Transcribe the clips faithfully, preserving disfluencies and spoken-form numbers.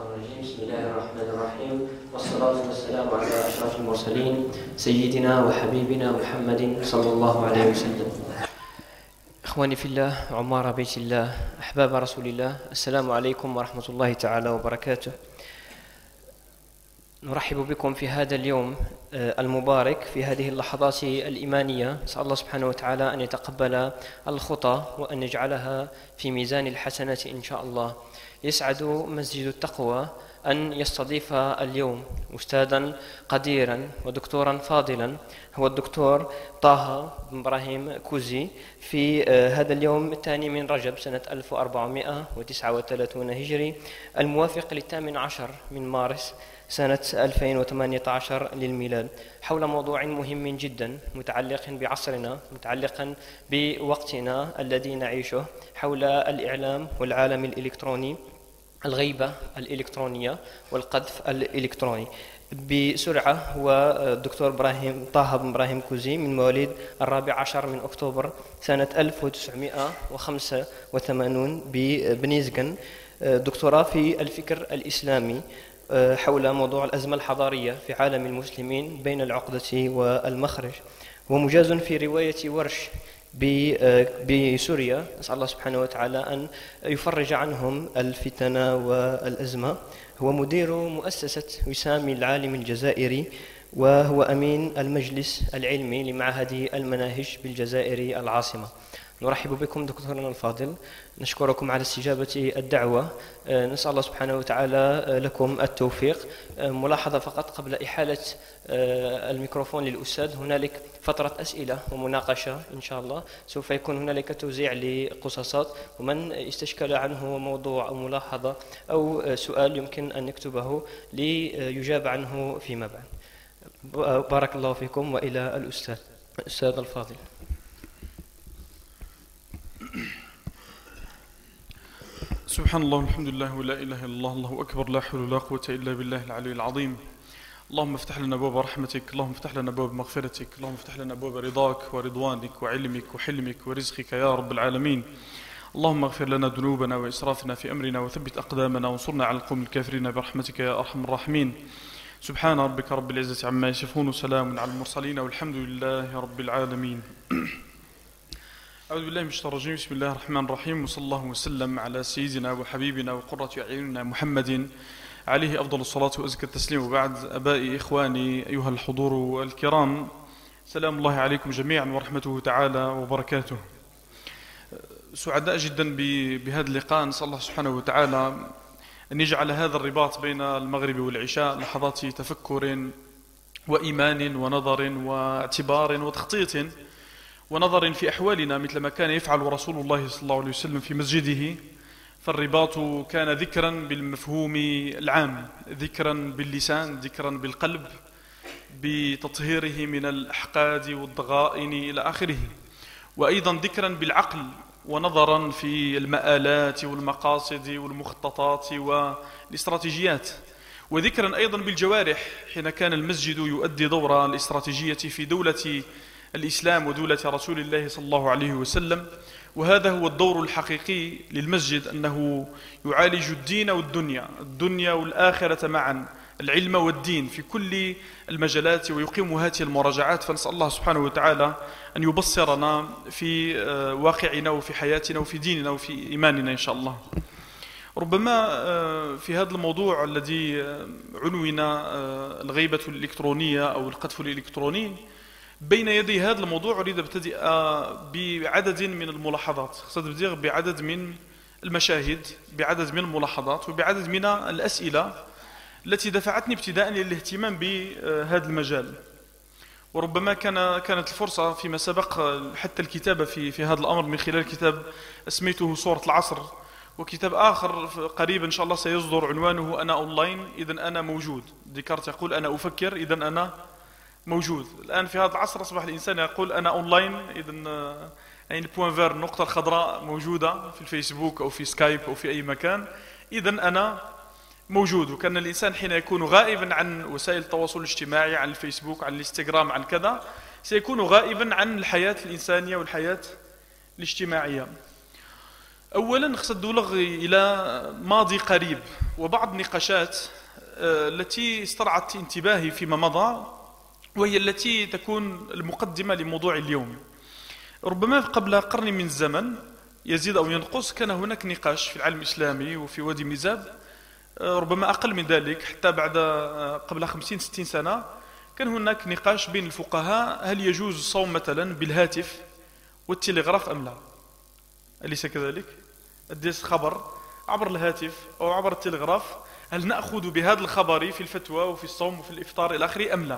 الرجيم. بسم الله الرحمن الرحيم، والصلاة والسلام على أشرف المرسلين سيدنا وحبيبنا محمد صلى الله عليه وسلم. إخواني في الله، عمار بيت الله، أحباب رسول الله، السلام عليكم ورحمة الله تعالى وبركاته. نرحب بكم في هذا اليوم المبارك، في هذه اللحظات الإيمانية. نسأل الله سبحانه وتعالى أن يتقبل الخطى وأن يجعلها في ميزان الحسنات إن شاء الله. يسعد مسجد التقوى أن يستضيف اليوم أستاذا قديرا ودكتورا فاضلا، هو الدكتور طه بن إبراهيم كوزي، في هذا اليوم الثاني من رجب سنة ألف وأربعمائة وتسعة وثلاثين هجري، الموافق للثامن عشر من مارس سنة ألفين وثمانية عشر للميلاد، حول موضوع مهم جدا متعلق بعصرنا، متعلقا بوقتنا الذي نعيشه، حول الإعلام والعالم الإلكتروني، الغيبة الإلكترونية والقذف الإلكتروني. بسرعة، هو الدكتور إبراهيم طه بن إبراهيم كوزي من مواليد الرابع عشر من أكتوبر سنة ألف وتسعمائة وخمسة وثمانين ببنيزغن، دكتوراه في الفكر الإسلامي حول موضوع الأزمة الحضارية في عالم المسلمين بين العقدة والمخرج، ومجاز في رواية ورش بسوريا. نسأل الله سبحانه وتعالى أن يفرج عنهم الفتن والأزمة. هو مدير مؤسسة وسام العالم الجزائري، وهو أمين المجلس العلمي لمعهد المناهج بالجزائر العاصمة. نرحب بكم دكتورنا الفاضل، نشكركم على استجابة الدعوة، نسأل الله سبحانه وتعالى لكم التوفيق. ملاحظة فقط قبل إحالة الميكروفون للأستاذ، هنالك فترة أسئلة ومناقشة إن شاء الله، سوف يكون هنالك توزيع لقصصات، ومن استشكل عنه موضوع أو ملاحظة أو سؤال يمكن أن نكتبه ليجاب عنه فيما بعد. بارك الله فيكم، وإلى الأستاذ الأستاذ الفاضل. سبحان الله والحمد لله ولا إله إلا الله، الله أكبر، لا حول ولا قوة إلا بالله العلي العظيم. اللهم افتح لنا أبواب رحمتك، اللهم افتح لنا أبواب مغفرتك، اللهم افتح لنا أبواب رضاك ورضوانك وعلمك وحلمك ورزقك يا رب العالمين. اللهم اغفر لنا ذنوبنا وإسرافنا في أمرنا، وثبت أقدامنا، وانصرنا على القوم الكافرين برحمتك يا أرحم الراحمين. سبحان ربك رب العزة عما يصفون، وسلام على المرسلين، والحمد لله رب العالمين. أعوذ بالله من الشيطان الرجيم. بسم الله الرحمن الرحيم، وصلى الله وسلم على سيدنا وحبيبنا وقرة أعيننا محمد عليه أفضل الصلاة وأزكى التسليم. وبعد، أبائي إخواني أيها الحضور الكرام، سلام الله عليكم جميعا ورحمته تعالى وبركاته. سعداء جدا بهذا اللقاء، نسأل الله سبحانه وتعالى أن يجعل هذا الرباط بين المغرب والعشاء لحظات تفكر وإيمان ونظر واعتبار وتخطيط ونظر في أحوالنا، مثل ما كان يفعل رسول الله صلى الله عليه وسلم في مسجده. فالرباط كان ذكرا بالمفهوم العام، ذكرا باللسان، ذكرا بالقلب، بتطهيره من الأحقاد والضغائن إلى آخره، وأيضا ذكرا بالعقل، ونظرا في المآلات والمقاصد والمخططات والاستراتيجيات، وذكرا أيضا بالجوارح، حين كان المسجد يؤدي دور الاستراتيجية في دولة الإسلام ودولة رسول الله صلى الله عليه وسلم. وهذا هو الدور الحقيقي للمسجد، أنه يعالج الدين والدنيا، الدنيا والآخرة معا، العلم والدين في كل المجالات، ويقيم هذه المراجعات. فنسأل الله سبحانه وتعالى أن يبصرنا في واقعنا وفي حياتنا وفي ديننا وفي إيماننا إن شاء الله. ربما في هذا الموضوع الذي عنون الغيبة الإلكترونية أو القذف الإلكتروني، بين يدي هذا الموضوع أريد أبتدئ بعدد من الملاحظات، سأبدأ بعدد من المشاهد، بعدد من الملاحظات، وبعدد من الأسئلة التي دفعتني ابتداء للاهتمام بهذا المجال. وربما كان كانت الفرصة فيما سبق حتى الكتابة في في هذا الأمر من خلال كتاب اسميته صورة العصر، وكتاب آخر قريبا إن شاء الله سيصدر عنوانه أنا أونلاين إذا أنا موجود. ديكارت يقول أنا أفكر إذا أنا موجود. الآن في هذا العصر أصبح الإنسان يقول أنا أونلاين إذا يعني البوان فير، النقطة الخضراء موجودة في الفيسبوك أو في سكايب أو في أي مكان، إذا أنا موجود. وكان الإنسان حين يكون غائبا عن وسائل التواصل الاجتماعي، عن الفيسبوك، عن الانستغرام، عن كذا، سيكون غائبا عن الحياة الإنسانية والحياة الاجتماعية. أولا نقصد نلغي إلى ماضي قريب وبعض النقاشات التي استرعت انتباهي فيما مضى، وهي التي تكون المقدمة لموضوع اليوم. ربما قبل قرن من الزمن يزيد أو ينقص كان هناك نقاش في العالم الإسلامي وفي وادي ميزاب، ربما أقل من ذلك، حتى بعد قبل خمسين ستين سنة كان هناك نقاش بين الفقهاء: هل يجوز الصوم مثلا بالهاتف والتلغراف أم لا؟ أليس كذلك؟ أديس خبر عبر الهاتف أو عبر التلغراف، هل نأخذ بهذا الخبر في الفتوى وفي الصوم وفي الإفطار إلى آخره أم لا؟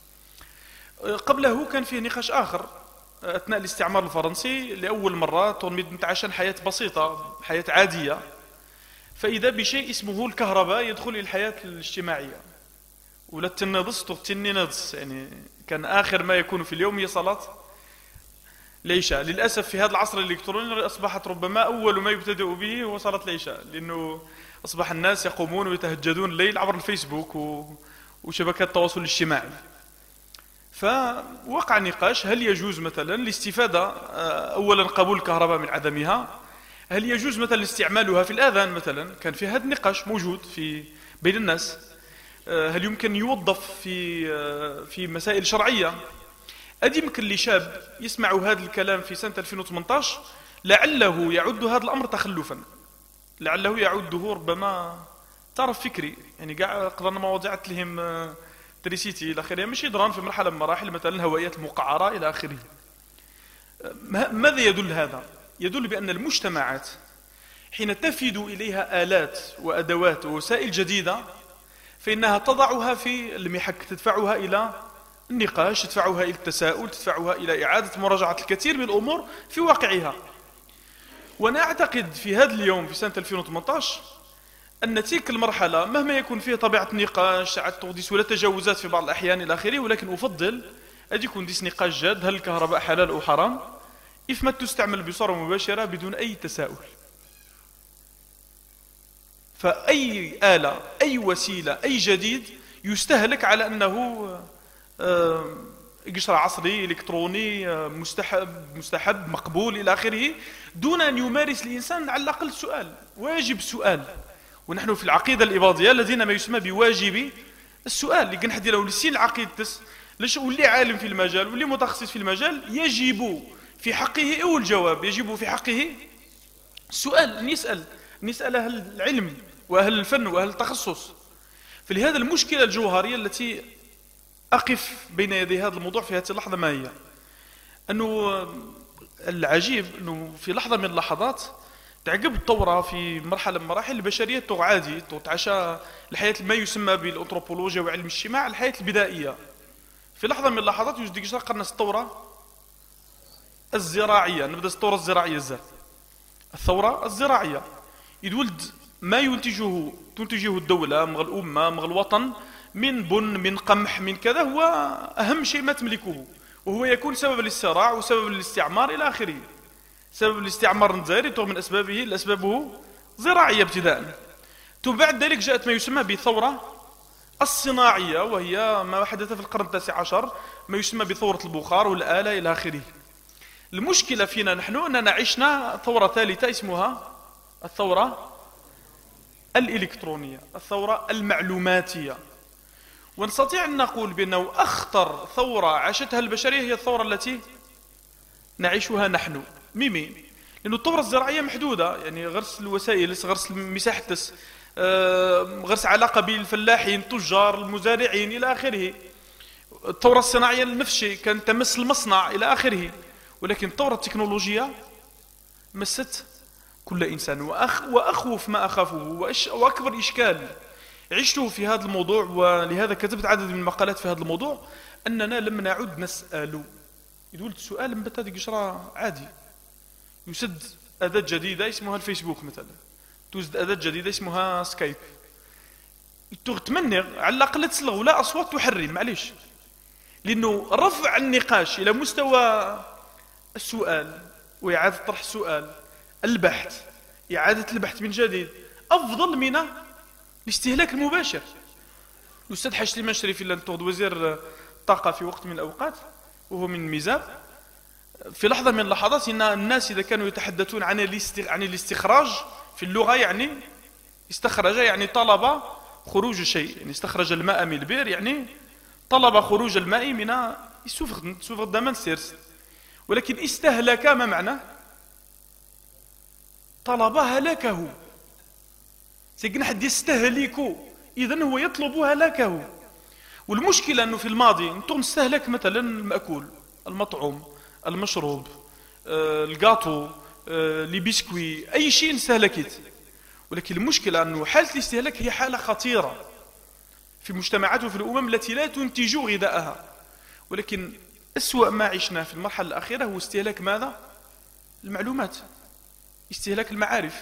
قبله كان فيه نقاش آخر أثناء الاستعمار الفرنسي، لأول مرة تلميذ متعشان حياة بسيطة، حياة عادية، فإذا بشيء اسمه الكهرباء يدخل إلى الحياة الاجتماعية، ولا التنضس تنضس، يعني كان آخر ما يكون في اليوم هي صلاة العشاء. للأسف في هذا العصر الإلكتروني أصبحت ربما أول ما يبتدأ به هو صلاة العشاء، لأنه أصبح الناس يقومون ويتهجدون الليل عبر الفيسبوك وشبكات التواصل الاجتماعي. فوقع نقاش: هل يجوز مثلا الاستفادة، أولا قبول الكهرباء من عدمها، هل يجوز مثلا استعمالها في الآذان مثلا؟ كان في هذا النقاش موجود في بين الناس. هل يمكن يوظف في في مسائل شرعية؟ أدي يمكن لشاب يسمع هذا الكلام في سنة ألفين وثمانية عشر لعله يعد هذا الأمر تخلفا، لعله يعده ربما طرف فكري، يعني قاع قدرنا مواضيع لهم تريسيتي إلى آخره، مش يدران في مرحلة من مراحل مثلا الهوائيات المقعرة إلى آخره. ماذا يدل هذا؟ يدل بأن المجتمعات حين تفد إليها آلات وأدوات ووسائل جديدة فإنها تضعها في المحك، تدفعها إلى النقاش، تدفعها إلى التساؤل، تدفعها إلى إعادة مراجعة الكثير من الأمور في واقعها. وأنا أعتقد في هذا اليوم في سنة ألفين وثمانية عشر أن تلك المرحلة مهما يكون فيها طبيعة النقاش ساعات تغديس ولا تجاوزات في بعض الأحيان إلى آخره، ولكن أفضل أن يكون ديس نقاش جاد: هل الكهرباء حلال أو حرام؟ إف ما تستعمل بصورة مباشرة بدون أي تساؤل. فأي آلة، أي وسيلة، أي جديد يستهلك على أنه قشرة عصري إلكتروني مستحب مستحب مقبول إلى آخره، دون أن يمارس الإنسان على الأقل سؤال، واجب السؤال. ونحن في العقيدة الإباضية الذين ما يسمى بواجب السؤال، لكن حد لو لسين العقيدة ليش واللي عالم في المجال واللي متخصص في المجال يجب في حقه أو الجواب، يجب في حقه السؤال، نسأل نسأل أهل العلم وأهل الفن وأهل التخصص. فلهذا المشكلة الجوهرية التي أقف بين يدي هذا الموضوع في هذه اللحظة ما هي؟ أنه العجيب أنه في لحظة من اللحظات تعقب الثورة في مرحلة من مراحل البشرية تغادي تعشى الحياة ما يسمى بالأنثروبولوجيا وعلم الاجتماع، الحياة البدائية. في لحظة من اللحظات يوجد قرن الثورة الزراعية، نبدأ الثورة الزراعية الزر الثورة الزراعية يدولد ما ينتجه تنتجه الدولة مغ الأمة مغ الوطن من بن من قمح من كذا، هو أهم شيء ما تملكه، وهو يكون سبب للصراع وسبب للاستعمار إلى آخره. سبب الاستعمار الجزائري من أسبابه الأسبابه زراعية ابتداء. ثم بعد ذلك جاءت ما يسمى بالثورة الصناعية، وهي ما حدث في القرن التاسع عشر، ما يسمى بثورة البخار والآلة إلى آخره. المشكلة فينا نحن أننا عشنا ثورة ثالثة اسمها الثورة الإلكترونية، الثورة المعلوماتية. ونستطيع أن نقول بأنه أخطر ثورة عاشتها البشرية هي الثورة التي نعيشها نحن. ميمي لأن الثورة الزراعية محدودة، يعني غرس الوسائل، غرس مساحة، غرس علاقة بالفلاحين التجار المزارعين إلى آخره. الثورة الصناعية نفس الشيء، كانت تمس المصنع إلى آخره. ولكن الثورة التكنولوجية مست كل إنسان. وأخ وأخوف ما أخافه وأكبر إشكال عشته في هذا الموضوع، ولهذا كتبت عدد من المقالات في هذا الموضوع، أننا لم نعد نسأل. يقول السؤال مبتدئ قشرة عادي، يسد أداة جديدة اسمها الفيسبوك مثلا، توجد أداة جديدة اسمها سكايب، تتمنى على الأقل تسلغ ولا أصوات تحرم، معليش، لأنه رفع النقاش إلى مستوى السؤال وإعادة طرح السؤال، البحث، إعادة البحث من جديد، أفضل من الاستهلاك المباشر. الأستاذ حشري مشري في لانتوغد وزير الطاقة في وقت من الأوقات وهو من ميزاب في لحظة من اللحظات إن الناس إذا كانوا يتحدثون عن عن الاستخراج في اللغة، يعني استخرج يعني طلب خروج شيء، يعني استخرج الماء من البئر، يعني طلب خروج الماء من السفغ سفغ دمان سيرس. ولكن استهلك ما معنى؟ طلب هلاكه. سيكون حد يستهلك، إذن هو يطلب هلاكه. والمشكلة أنه في الماضي أنتم نستهلك مثلا المأكول، المطعوم، المشروب، آه، الجاتو، آه، لي بيسكوي، أي شيء نستهلكت. ولكن المشكلة أنه حالة الاستهلاك هي حالة خطيرة في مجتمعات وفي الأمم التي لا تنتج غذاءها. ولكن أسوأ ما عشنا في المرحلة الأخيرة هو استهلاك ماذا؟ المعلومات، استهلاك المعارف.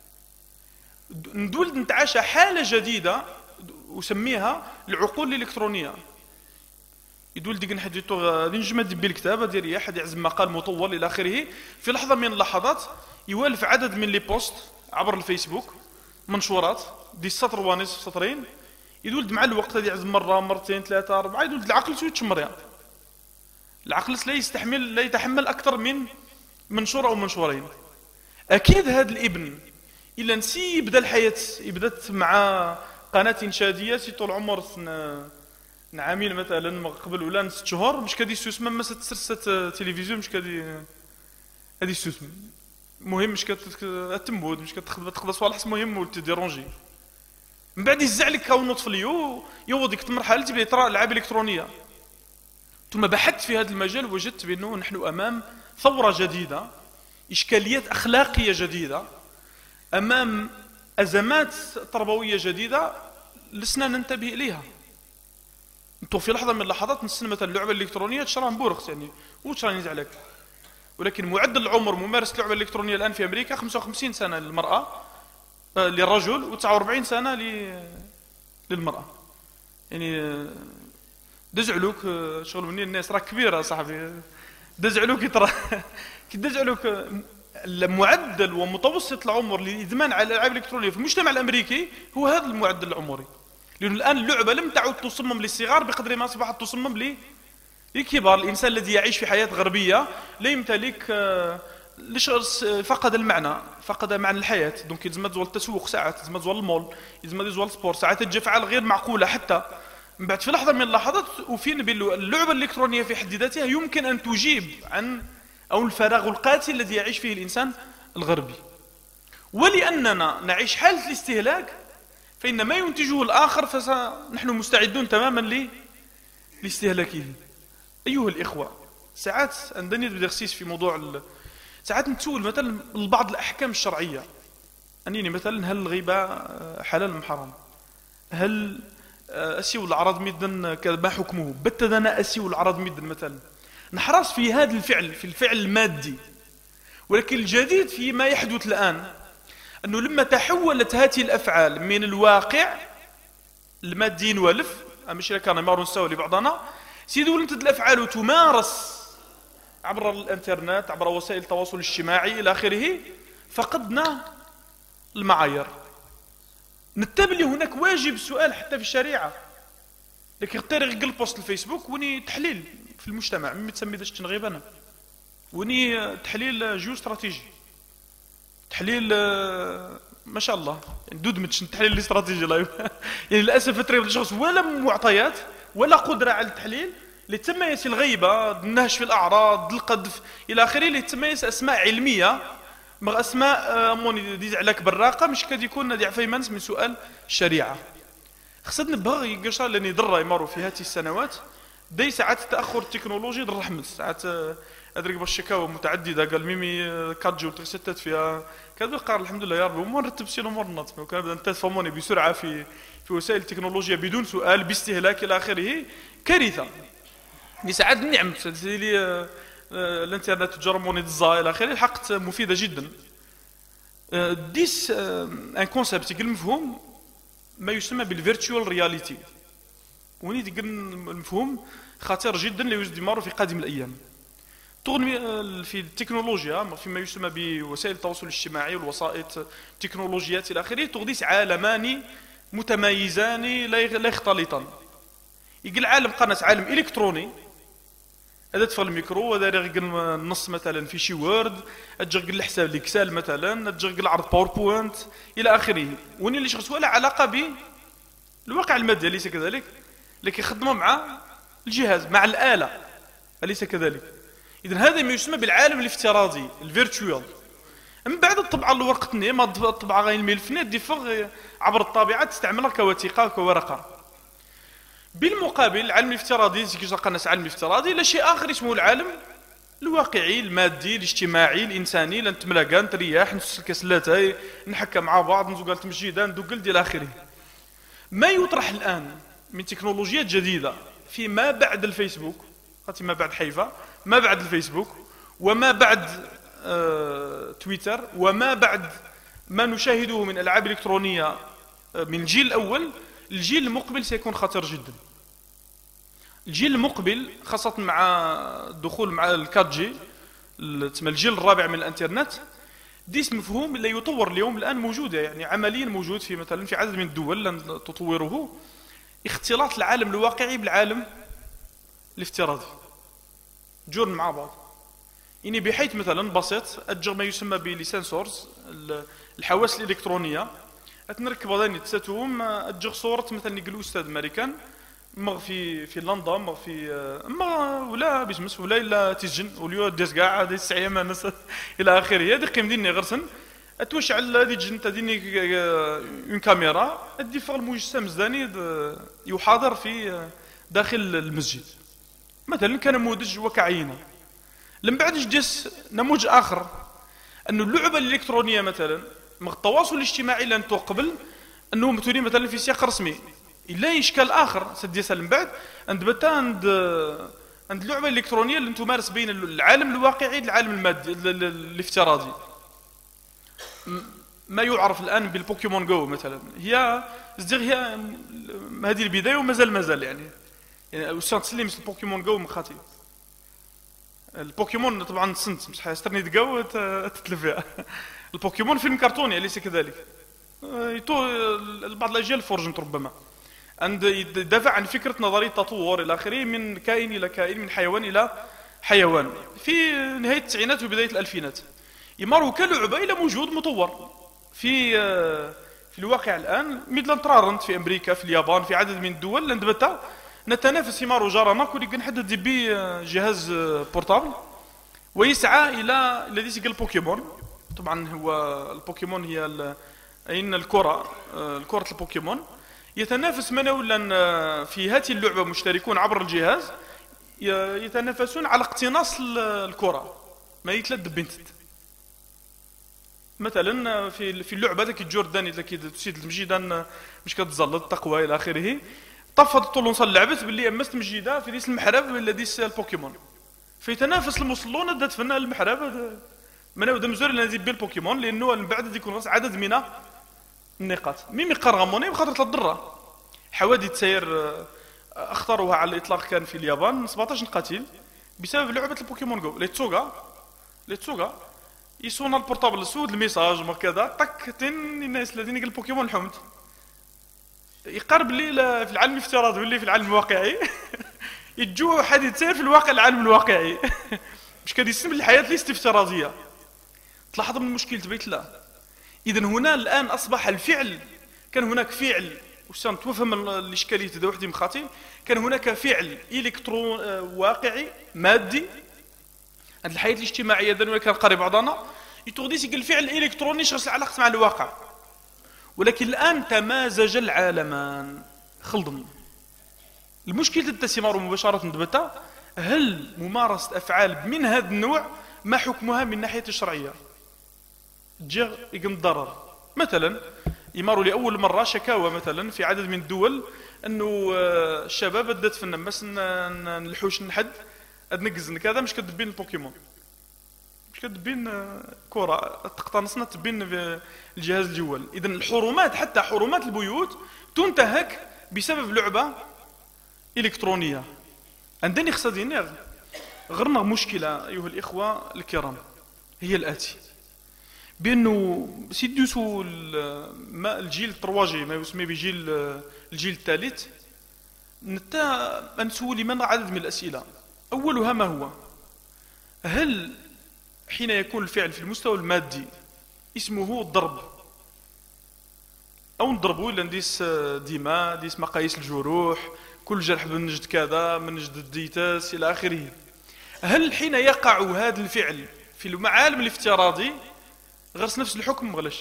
ندول نتعاشى حالة جديدة أسميها العقول الإلكترونية. يدول ديك نحديتو غادي نجمد بالكتابة ديالي أحد يعزم مقال مطول إلى آخره، في لحظة من اللحظات يوالف عدد من لي بوست عبر الفيسبوك، منشورات دي سطر ونصف سطرين، يدولد مع الوقت هذه يعزم مرة مرتين ثلاثة أربعة، يدولد العقل سويت شمريا. العقل لا يستحمل لا يتحمل أكثر من منشور أو منشورين. أكيد هذا الابن إلا نسي يبدا الحياة، يبدات مع قناة إنشادية سي طول عمر نعامين مثلا قبل ولا ست شهور، مش كادي السوسمة ما ستسرسة تلفزيون، مش كادي هذه السوسمة مهم، مش كتمود، مش كتخدم تقدر صوالح مهم وتديرونجي. من بعد يزعلك كونه طفل يو يوض ديك المرحلة تبدا يطرا العاب إلكترونية. ثم بحثت في هذا المجال وجدت بأنه نحن أمام ثورة جديدة، إشكاليات أخلاقية جديدة، أمام أزمات تربوية جديدة لسنا ننتبه إليها. انتو في لحظة من اللحظات نسن مثلا اللعبة الإلكترونية تشرى مبورخ يعني وتشرى يزعلك. ولكن معدل العمر ممارسة اللعبة الإلكترونية الآن في أمريكا خمسة وخمسين سنة للمرأة آه للرجل وتسعة وأربعين سنة للمرأة. يعني دزعلوك شغل مني الناس راه كبيرة صاحبي، دزعلوك ترى كي دزعلوك المعدل ومتوسط العمر للإدمان على الألعاب الإلكترونية في المجتمع الأمريكي هو هذا المعدل العمري. لأن الآن اللعبة لم تعد تصمم للصغار بقدر ما أصبحت تصمم للكبار. الإنسان الذي يعيش في حياة غربية لا يمتلك، فقد المعنى، فقد معنى الحياة. دونك يلزم تزول التسوق ساعات، يلزم تزول المول، يلزم تزول السبور، ساعات تجي أفعال غير معقولة حتى. من بعد في لحظة من اللحظات وفين اللعبة الإلكترونية في حد ذاتها يمكن أن تجيب عن أو الفراغ القاتل الذي يعيش فيه الإنسان الغربي. ولأننا نعيش حالة الاستهلاك فإن ما ينتجه الآخر فنحن مستعدون تماما لاستهلاكه. أيها الإخوة، ساعات عندنا بدرسيس في موضوع ال... ساعات نتسول مثلا بعض الأحكام الشرعية، أنيني مثلا هل الغيبة حلال أم حرام؟ هل أسيو العرض ميدن ما حكمه؟ بتدنا أسيو العرض ميدن مثلا. نحرص في هذا الفعل، في الفعل المادي. ولكن الجديد فيما يحدث الآن أنه لما تحولت هذه الأفعال من الواقع المادي والف مش كان يمارون سوا لبعضنا سيدو لنتد الأفعال تمارس عبر الانترنت، عبر وسائل التواصل الاجتماعي إلى آخره، فقدنا المعايير. نتبلي هناك واجب سؤال حتى في الشريعة، لكن اختار يقل بوست الفيسبوك وني تحليل في المجتمع مما تسمي داش تنغيب أنا وني تحليل جيو استراتيجي، تحليل ما شاء الله يعني دود متش تحليل الاستراتيجي لا يعني للاسف تريد الشخص ولا معطيات ولا قدره على التحليل اللي تميز الغيبه، النهش في الاعراض، القذف الى اخره، اللي تميز اسماء علميه مع اسماء موني ديز عليك بالراقه مش كاد يكون دي عفيمانس من سؤال الشريعه. خصنا نبغي يقشر لاني ضر يمروا في هذه السنوات دي ساعات التاخر التكنولوجي ضر رحمت ساعات ادرك بالشكاوى متعدده قال ميمي كاتجو تستت فيها كذا قال الحمد لله يا رب وما نرتب سي الامور نط وكان بدا تفهموني بسرعه في في وسائل التكنولوجيا بدون سؤال باستهلاك الى اخره كارثه. ساعات النعم لي الانترنت تجرموني الزا الى اخره الحق مفيده جدا. ديس ان كونسيبت يقول مفهوم ما يسمى بالفيرتشوال رياليتي وني يقول المفهوم خطير جدا اللي يوجد يمر في قادم الايام. تغني في التكنولوجيا فيما يسمى بوسائل التواصل الاجتماعي والوسائط التكنولوجيات الى اخره تغديس عالمان متمايزان لا يختلطان. يقول عالم قناة عالم الكتروني، هذا تفغ الميكرو هذا يغقل النص مثلا في شي وورد، تجرقل الحساب الاكسل مثلا، تجرقل عرض باوربوينت الى اخره، وين اللي شخص ولا علاقه بالواقع المادي اليس كذلك، لكن يخدموا مع الجهاز مع الاله اليس كذلك. اذا هذا ما يسمى بالعالم الافتراضي الفيرتشوال. من بعد الطبعه الورقتني ما الطبعه غير الملف دي فغ عبر الطابعه تستعملها كوثيقه كورقه. بالمقابل العالم الافتراضي زي كيش الناس العالم الافتراضي لا شيء اخر اسمه العالم الواقعي المادي الاجتماعي الانساني، لنتملاقى نترياح نسلك سلاتاي نحكى مع بعض نزوق تمجيدا ندوقل الى اخره. ما يطرح الان من تكنولوجيات جديده فيما بعد الفيسبوك، خاطي ما بعد حيفا، ما بعد الفيسبوك وما بعد آه تويتر وما بعد ما نشاهده من العاب الكترونيه آه من الجيل الاول، الجيل المقبل سيكون خطير جدا. الجيل المقبل خاصة مع الدخول مع الكات جي تسمى الجيل الرابع من الانترنت، ديس مفهوم اللي يطور اليوم الان موجودة يعني عمليا موجود في مثلا في عدد من الدول لن تطوره، اختلاط العالم الواقعي بالعالم الافتراضي جور مع بعض. يعني بحيث مثلا بسيط أجر ما يسمى بليسنسورز الحواس الإلكترونية، أتنركب غادي تساتهم أجر صورة مثلا يقولوا أستاذ أمريكان ما في في لندن ما في ما ولا بيسمس ولا إلا تسجن وليو ديس كاع هذه السعيه ما ناس إلى آخره. هذه قيم ديني غرسن أتوشع هذه جن تديني اون كاميرا أدي فوق المجسم زاني يحاضر في داخل المسجد مثلا كان نموذج وكعينه. لم بعد جدس نموذج آخر أنه اللعبة الإلكترونية مثلا مع التواصل الاجتماعي لن قبل أنه مثلي مثلا في سياق رسمي إلا إشكال آخر سدي سلم بعد عند بتا عند عند اللعبة الإلكترونية اللي تمارس بين العالم الواقعي والعالم المادي الافتراضي. ما يعرف الآن بالبوكيمون جو مثلا هي زدير هي هذه البداية ومازال مازال يعني يعني تسلي مثل بوكيمون جو مخاطي البوكيمون طبعا سنت مش حيسترني تقاو تتلف فيها. البوكيمون فيلم كرتوني أليس كذلك؟ يطو بعض الأجيال فورجنت ربما عند يدافع عن فكرة نظرية التطور إلى آخره من كائن إلى كائن من حيوان إلى حيوان في نهاية التسعينات وبداية الألفينات. يمارو كلعبة إلى موجود مطور في في الواقع الآن مثل ترارنت في أمريكا في اليابان في عدد من الدول لندبتا نتنافس يمارو جارنا كل نحدد بي جهاز بورتابل ويسعى إلى الذي يسمى البوكيمون. طبعا هو البوكيمون هي أين الكرة الكرة البوكيمون يتنافس من ولا في هذه اللعبة مشتركون عبر الجهاز يتنافسون على اقتناص الكرة ما يتلد بنت مثلا في في اللعبة ذاك الجورداني ذاك تسيد المجيدان مش كتزلط التقوى إلى آخره طفت طول نصل لعبت باللي امست مجيده في ديس المحراب ولا ديس البوكيمون فيتنافس الموصلون دات فنا المحراب من هو دمزور اللي بيه البوكيمون لانه من بعد يكون راس عدد من النقاط ميم يقرغموني بخاطر الضره حوادث تسير اختاروها على الاطلاق كان في اليابان سبعطاش قتيل بسبب لعبه البوكيمون جو لي تسوغا لي تسوغا يسونا البورطابل السود الميساج ما كذا طك تن الناس الذين قال البوكيمون الحمد يقرب لي في العالم الافتراضي واللي في العالم الواقعي يتجوه حد يتسير في الواقع العالم الواقعي مش كان يسمى الحياة ليست افتراضية. تلاحظ من مشكلة بيت الله. إذا هنا الآن أصبح الفعل كان هناك فعل وشان توفهم الإشكالية ذا وحدي مخاطي كان هناك فعل إلكترون واقعي مادي عند الحياة الاجتماعية ذا كان قريب بعضنا يتغديس يقول الفعل الإلكتروني شخص علاقة مع الواقع. ولكن الآن تمازج العالمان خلطني المشكلة التسمار مباشرة دبتا هل ممارسة أفعال من هذا النوع ما حكمها من ناحية الشرعية جغ يقم ضرر. مثلا يماروا لأول مرة شكاوى مثلا في عدد من الدول أنه الشباب بدأت في النمس نلحوش نحد نقز كذا مش كدبين البوكيمون مش كدبين كرة تقتنصنا تبين الجهاز الجوال. إذن الحرمات حتى حرمات البيوت تنتهك بسبب لعبة إلكترونية. عندنا اقتصاديين غرنا مشكلة أيها الإخوة الكرام هي الآتي بأنه سيديوسو الجيل الترواجي ما يسمى بجيل الجيل الثالث نتا نسولي من عدد من الأسئلة أولها ما هو؟ هل حين يكون الفعل في المستوى المادي اسمه الضرب، أو نضربوا إلا نديس ديما ديس مقاييس الجروح، كل جرح من نجد كذا من نجد الديتاس إلى آخره، هل حين يقع هذا الفعل في العالم الافتراضي غرس نفس الحكم مغلش؟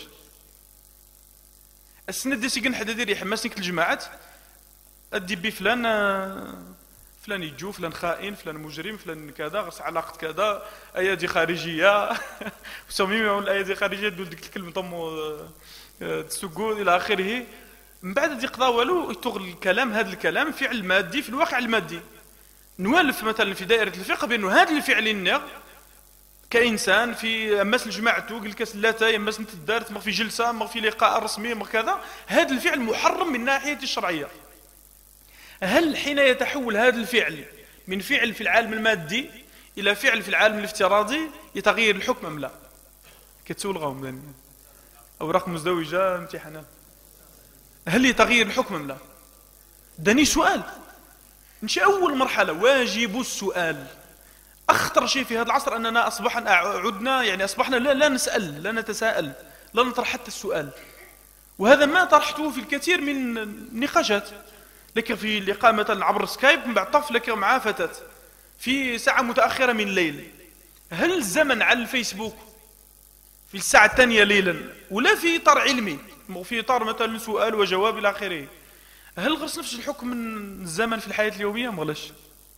السنة دي سيقن حدا دير يحمسنك الجماعات أدي بي فلان فلان يجو فلان خائن فلان مجرم فلان كذا غرس علاقة كذا أيادي خارجية وسميمة الأيادي خارجية دول ديك الكلمة طمو تسقود إلى آخره. من بعد دي قضاء والو يتغل الكلام هذا الكلام فعل مادي في الواقع المادي. نوالف مثلا في دائرة الفقه بأنه هذا الفعل النغ كإنسان في أمس الجماعة قل كسلاتا يمس انت الدارت ما في جلسة ما في لقاء رسمي ما كذا، هذا الفعل محرم من ناحية الشرعية. هل حين يتحول هذا الفعل من فعل في العالم المادي إلى فعل في العالم الافتراضي يتغير الحكم أم لا؟ كتسول غاهم ذاني أوراق مزدوجة امتحانات، هل يتغير الحكم أم لا؟ داني سؤال. نشي أول مرحلة واجب السؤال. أخطر شيء في هذا العصر أننا أصبحنا عدنا يعني أصبحنا لا, لا نسأل لا نتساءل لا نطرح حتى السؤال، وهذا ما طرحته في الكثير من النقاشات. لك في لقاء مثلا عبر سكايب من بعد طف لك مع فتاة في ساعة متأخرة من الليل، هل الزمن على الفيسبوك في الساعة الثانية ليلا ولا في إطار علمي في إطار مثلا سؤال وجواب إلى آخره، هل غرس نفس الحكم من الزمن في الحياة اليومية مغلش؟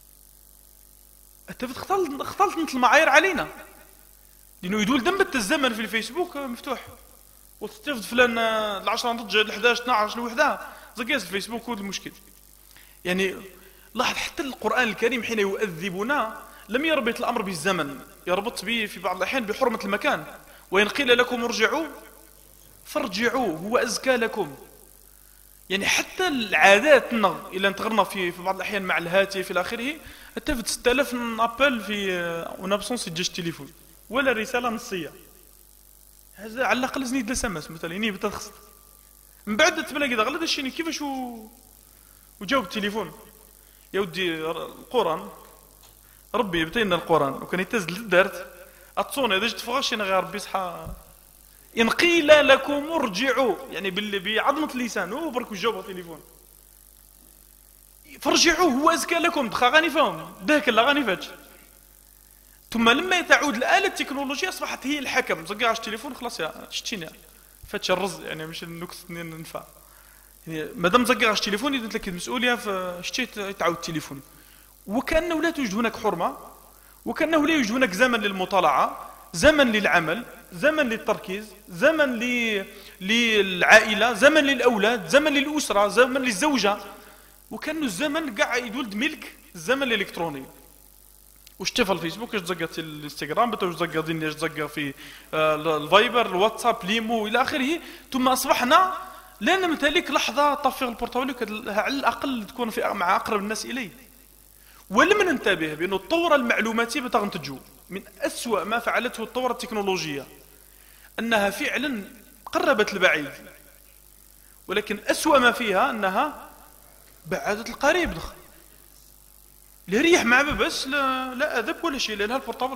أنت اختلط اختلط مثل المعايير علينا، لأنه يدول دمت الزمن في الفيسبوك مفتوح وتستفد فلان العشرة ضد الحداش اثناعش لوحدها زقاس الفيسبوك هو المشكل. يعني لاحظ حتى القرآن الكريم حين يؤذبنا لم يربط الأمر بالزمن، يربط به في بعض الأحيان بحرمة المكان. وإن قيل لكم ارجعوا فارجعوا هو أزكى لكم. يعني حتى العادات نغ إلا انتغرنا في في بعض الأحيان مع الهاتف إلى آخره اتفت ستة آلاف أبل في ونابسونس يجيش تليفون ولا رسالة نصية، هذا على الأقل زنيد لسمس مثلا يني بتخص. من بعد تبلا كذا غلط الشيء كيفاش و... وجاوب التليفون يا ودي القرآن ربي يبتينا القرآن وكان يتزل الدارت أتصون إذا جت فغش أنا غير ربي صحى إن قيل لكم ارجعوا يعني بعظمة اللسان هو برك جاوب التليفون فارجعوا هو أزكى لكم دخا غاني فهم داك لا غاني فاتش. ثم لما تعود الآلة التكنولوجيا أصبحت هي الحكم زقاش التليفون خلاص يا شتينا فاتش الرز يعني مش النكس ننفع يعني مادام زقاش التليفون إذا لك المسؤولية فشتيت تعود التليفون. وكأنه لا توجد هناك حرمة وكأنه لا يوجد هناك زمن للمطالعة، زمن للعمل، زمن للتركيز، زمن للعائلة، زمن للأولاد، زمن للأسرة، زمن للزوجة. وكأنه الزمن قاعد يولد ملك الزمن الإلكتروني. وش تفعل الفيسبوك، ايش تزقى الانستغرام، بتوش تزقى دين ايش تزقى في الفايبر، الواتساب، ليمو إلى آخره. ثم أصبحنا لا نمتلك لحظة طفي البورتفوليو على الأقل تكون في مع أقرب الناس إليه. ولم ننتبه بأن الثورة المعلوماتية بتغنتجو من أسوأ ما فعلته الثورة التكنولوجية أنها فعلا قربت البعيد، ولكن أسوأ ما فيها أنها بعدت القريب. دخل لا ريح مع بس لا, لا أدب ولا شيء لها البورتابل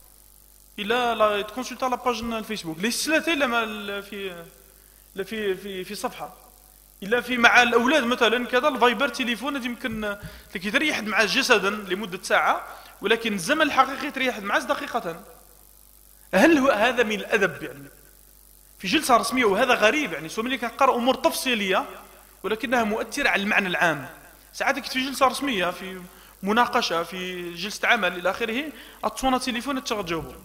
إلا لا تكونسلتا لا باج الفيسبوك ليس ثلاثة إلا في لا في في في صفحة إلا في مع الأولاد مثلا كذا الفايبر تليفون هذه يمكن لكي تريح معه جسدا لمدة ساعة، ولكن الزمن الحقيقي تريح معه دقيقة. هل هو هذا من الأدب يعني في جلسة رسمية؟ وهذا غريب يعني سوى ملي كنقرأ أمور تفصيلية ولكنها مؤثرة على المعنى العام. ساعات كنت في جلسة رسمية في مناقشة في جلسة عمل إلى آخره أتصونا تليفون تجاوبوا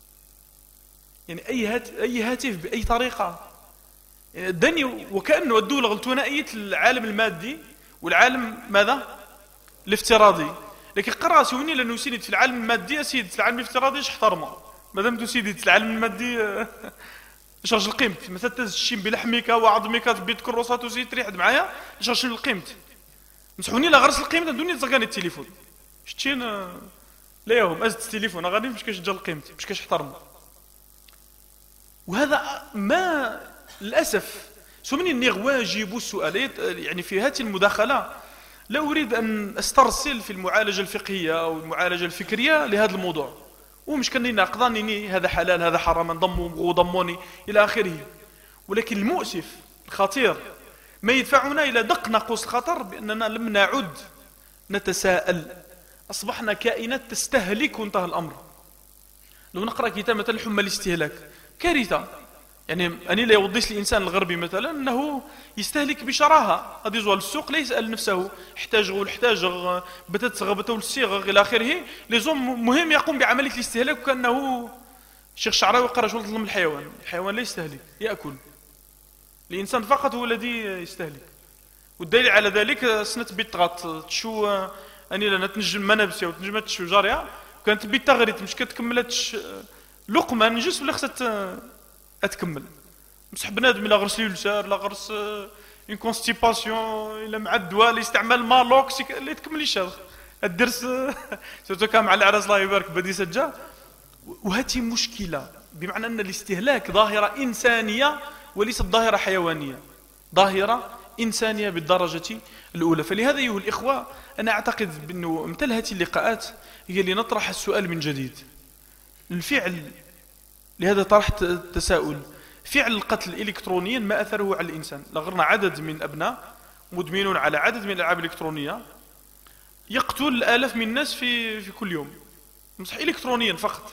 يعني أي هات أي هاتف بأي طريقة يعني الدنيا. وكأنه الدولة غلطونائية العالم المادي والعالم ماذا الافتراضي. لكن قرأ سوني لأنه سيدت في العالم المادي سيدت في العالم الافتراضي ايش احترمه مادام تسيدت في العالم المادي شرج القيمة مثلا تزشين بلحمك وعظمك بيت كروسات وزيت ريحد معايا شرج القيمة نصحوني لا غرس القيمة الدنيا تزقاني التليفون شتين لا يهم أزد التليفون غادي مش كاش جال القيمة مش كاش احترمه. وهذا ما للأسف سمني النغ واجب السؤال يعني في هذه المداخلة لا أريد أن أسترسل في المعالجة الفقهية أو المعالجة الفكرية لهذا الموضوع، ومش كني نقضاني هذا حلال هذا حرام نضموا وضموني إلى آخره. ولكن المؤسف الخطير ما يدفعنا إلى دق ناقوس الخطر بأننا لم نعد نتساءل، أصبحنا كائنات تستهلك وانتهى الأمر. لو نقرأ كتاب مثلا حمى الاستهلاك كارثة، يعني أني لا يوضيش الإنسان الغربي مثلا أنه يستهلك بشراهة، قد يزوى للسوق لا يسأل نفسه احتاج غول احتاج بتت غبته الصيغ إلى آخره، لزوم مهم يقوم بعملية الاستهلاك كأنه الشيخ الشعراوي قرأ شو ظلم الحيوان. الحيوان لا يستهلك يأكل، الإنسان فقط هو الذي يستهلك. والدليل على ذلك سنة بيتغط تشو أني لا تنجم منابسيا وتنجم تشو جارية كانت بيتغريت مش كتكملتش لقمة نجس ولا خصها أتكمل. مسح بنادم إلا غرس ليلسار لا غرس اون كونستيباسيون إلا مع الدواء اللي يستعمل مالوكس اللي تكمليش هذا الدرس سيرتو كان مع العراس الله يبارك بدي سجا. وهذه مشكلة، بمعنى أن الاستهلاك ظاهرة إنسانية وليست ظاهرة حيوانية، ظاهرة إنسانية بالدرجة الأولى. فلهذا أيها الإخوة أنا أعتقد بأنه مثل هذه اللقاءات هي اللي نطرح السؤال من جديد. الفعل، لهذا طرحت التساؤل، فعل القتل إلكترونيا ما أثره على الإنسان؟ لغرنا عدد من أبناء مدمنون على عدد من الألعاب الإلكترونية يقتل الآلاف من الناس في, في كل يوم مصح إلكترونيا فقط.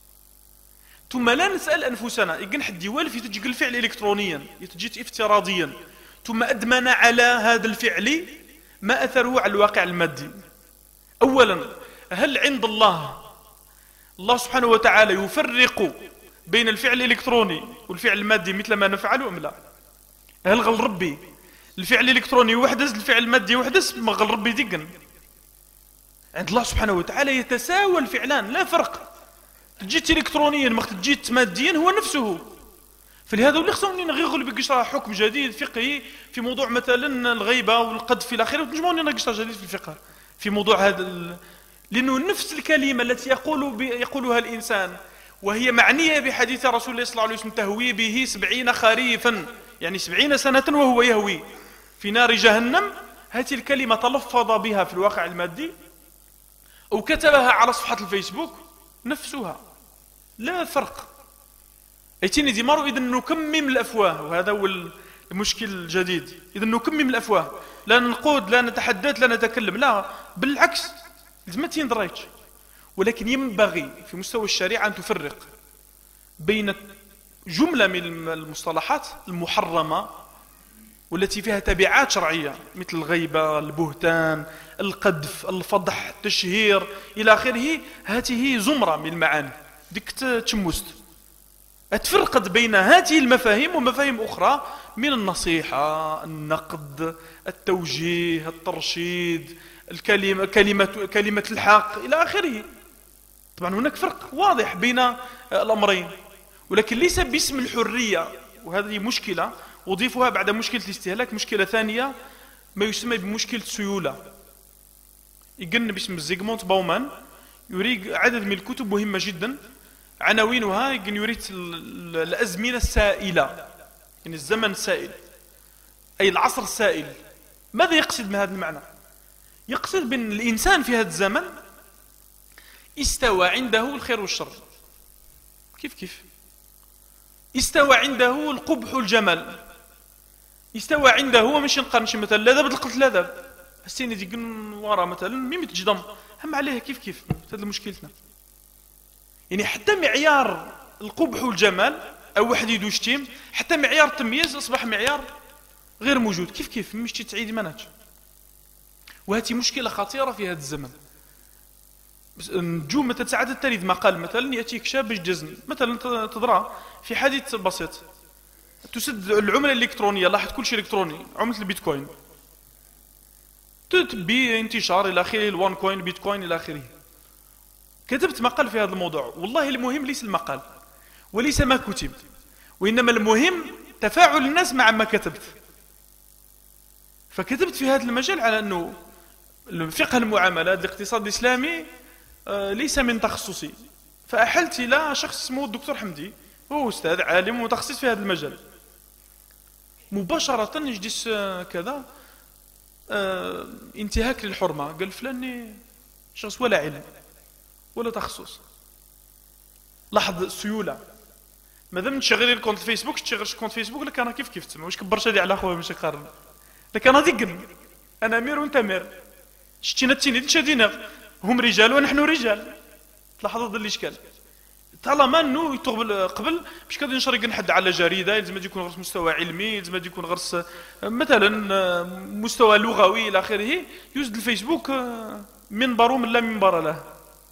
ثم لا نسأل أنفسنا يقن حد يوالف يتجي الفعل إلكترونيا يتجيت افتراضيا ثم أدمن على هذا الفعل ما أثره على الواقع المادي. أولا، هل عند الله الله سبحانه وتعالى يفرق بين الفعل الإلكتروني والفعل المادي مثل ما نفعله أم لا؟ هل غل ربي الفعل الإلكتروني وحدث الفعل المادي وحدث؟ ما غل ربي دقن. عند الله سبحانه وتعالى يتساوى الفعلان لا فرق، تجيت إلكترونيا ما تجيت ماديا هو نفسه. فلهذا اللي خصهم نغيغل بقشرة حكم جديد فقهي في موضوع مثلا الغيبة والقذف إلى آخره، ونجمعون قشرة جديد في الفقه في موضوع هذا ال... لأنه نفس الكلمة التي يقول ب... يقولها الإنسان وهي معنية بحديث رسول الله صلى الله عليه وسلم تهوي به سبعين خريفا، يعني سبعين سنة وهو يهوي في نار جهنم، هذه الكلمة تلفظ بها في الواقع المادي أو كتبها على صفحة الفيسبوك نفسها لا فرق. ايتيني دي مارو إذا نكمم الأفواه، وهذا هو المشكل الجديد. إذا نكمم الأفواه، لا نقود لا نتحدث لا نتكلم، لا بالعكس لازم تندريتش. ولكن ينبغي في مستوى الشريعة أن تفرق بين جملة من المصطلحات المحرمة والتي فيها تبعات شرعية مثل الغيبة، البهتان، القذف، الفضح، التشهير إلى آخره. هذه زمرة من المعاني ديك تشمست أتفرقت بين هذه المفاهيم ومفاهيم أخرى من النصيحة، النقد، التوجيه، الترشيد، الكلمة كلمة كلمة الحق إلى آخره. طبعا هناك فرق واضح بين الأمرين، ولكن ليس باسم الحرية. وهذه مشكلة أضيفها بعد مشكلة الاستهلاك مشكلة ثانية ما يسمى بمشكلة السيولة. يقن باسم زيغموند باومان يريد عدد من الكتب مهمة جدا عناوينها يقن يريد الأزمنة السائلة، يعني الزمن السائل أي العصر السائل. ماذا يقصد من هذا المعنى؟ يقصد بأن الإنسان في هذا الزمن استوى عنده الخير والشر. كيف كيف استوى عنده القبح والجمال، استوى عنده هو مش نقارنش مثلا لا ذاب القتل لا ذاب السيني دي قن ورا مثلا ميم تجدم هم عليها كيف كيف. هذه مشكلتنا، يعني حتى معيار القبح والجمال او واحد يدو شتيم حتى معيار التمييز اصبح معيار غير موجود. كيف كيف مش تعيد منهج. وهذه مشكلة خطيرة في هذا الزمن. نجوم مثلا ساعات تريد مقال مثلا يأتيك شاب باش جزن مثلا تضرى في حديث بسيط تسد العملة الإلكترونية، لاحظ كل شيء إلكتروني، عملة البيتكوين تتبي انتشار إلى آخره، الوان كوين بيتكوين إلى آخره. كتبت مقال في هذا الموضوع، والله المهم ليس المقال وليس ما كتب، وإنما المهم تفاعل الناس مع ما كتبت. فكتبت في هذا المجال على أنه فقه المعاملات الاقتصاد الإسلامي ليس من تخصصي، فأحلت إلى شخص اسمه الدكتور حمدي، هو أستاذ عالم ومتخصص في هذا المجال. مباشرة يجلس كذا آه انتهاك للحرمة، قال فلان شخص ولا علم ولا تخصص. لاحظ السيولة، مادام تشغلي الكونت فيسبوك تشغلش كونت فيسبوك لك انا كيف كيف تسمى، واش كبر شادي على خويا ماشي قارن لك انا ذكر انا مير وانت مير، شتينا التيني شادينا هم رجال ونحن رجال. تلاحظوا هذا الاشكال. طالما انه يتقبل قبل باش كاد نشري نحد على جريده يلزم يكون غرس مستوى علمي، يلزم يكون غرس مثلا مستوى لغوي الى اخره، يوجد الفيسبوك منبر من لا منبر له.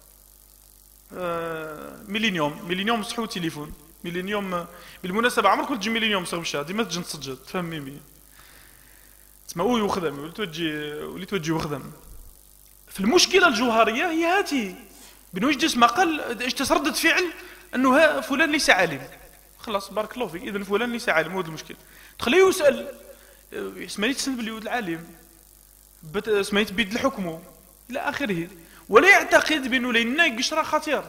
ميلينيوم ميلينيوم صحو تليفون ميلينيوم. بالمناسبه عمرك تجي ميلينيوم صغبشه ديما تجي تسجل تفهمي مي تسمى او يخدم ولي توجي ولي توجي وخدم. في المشكله الجوهريه هي هاتي بنوش جس ما قال ايش تردد فعل انه فلان ليس عالم، خلاص بارك الله فيك، اذا فلان ليس عالم هو المشكل. تخليه يسال سميت سن باليود العالم سميت بيد الحكم الى اخره، ولا يعتقد بانه لنا قشره خطير.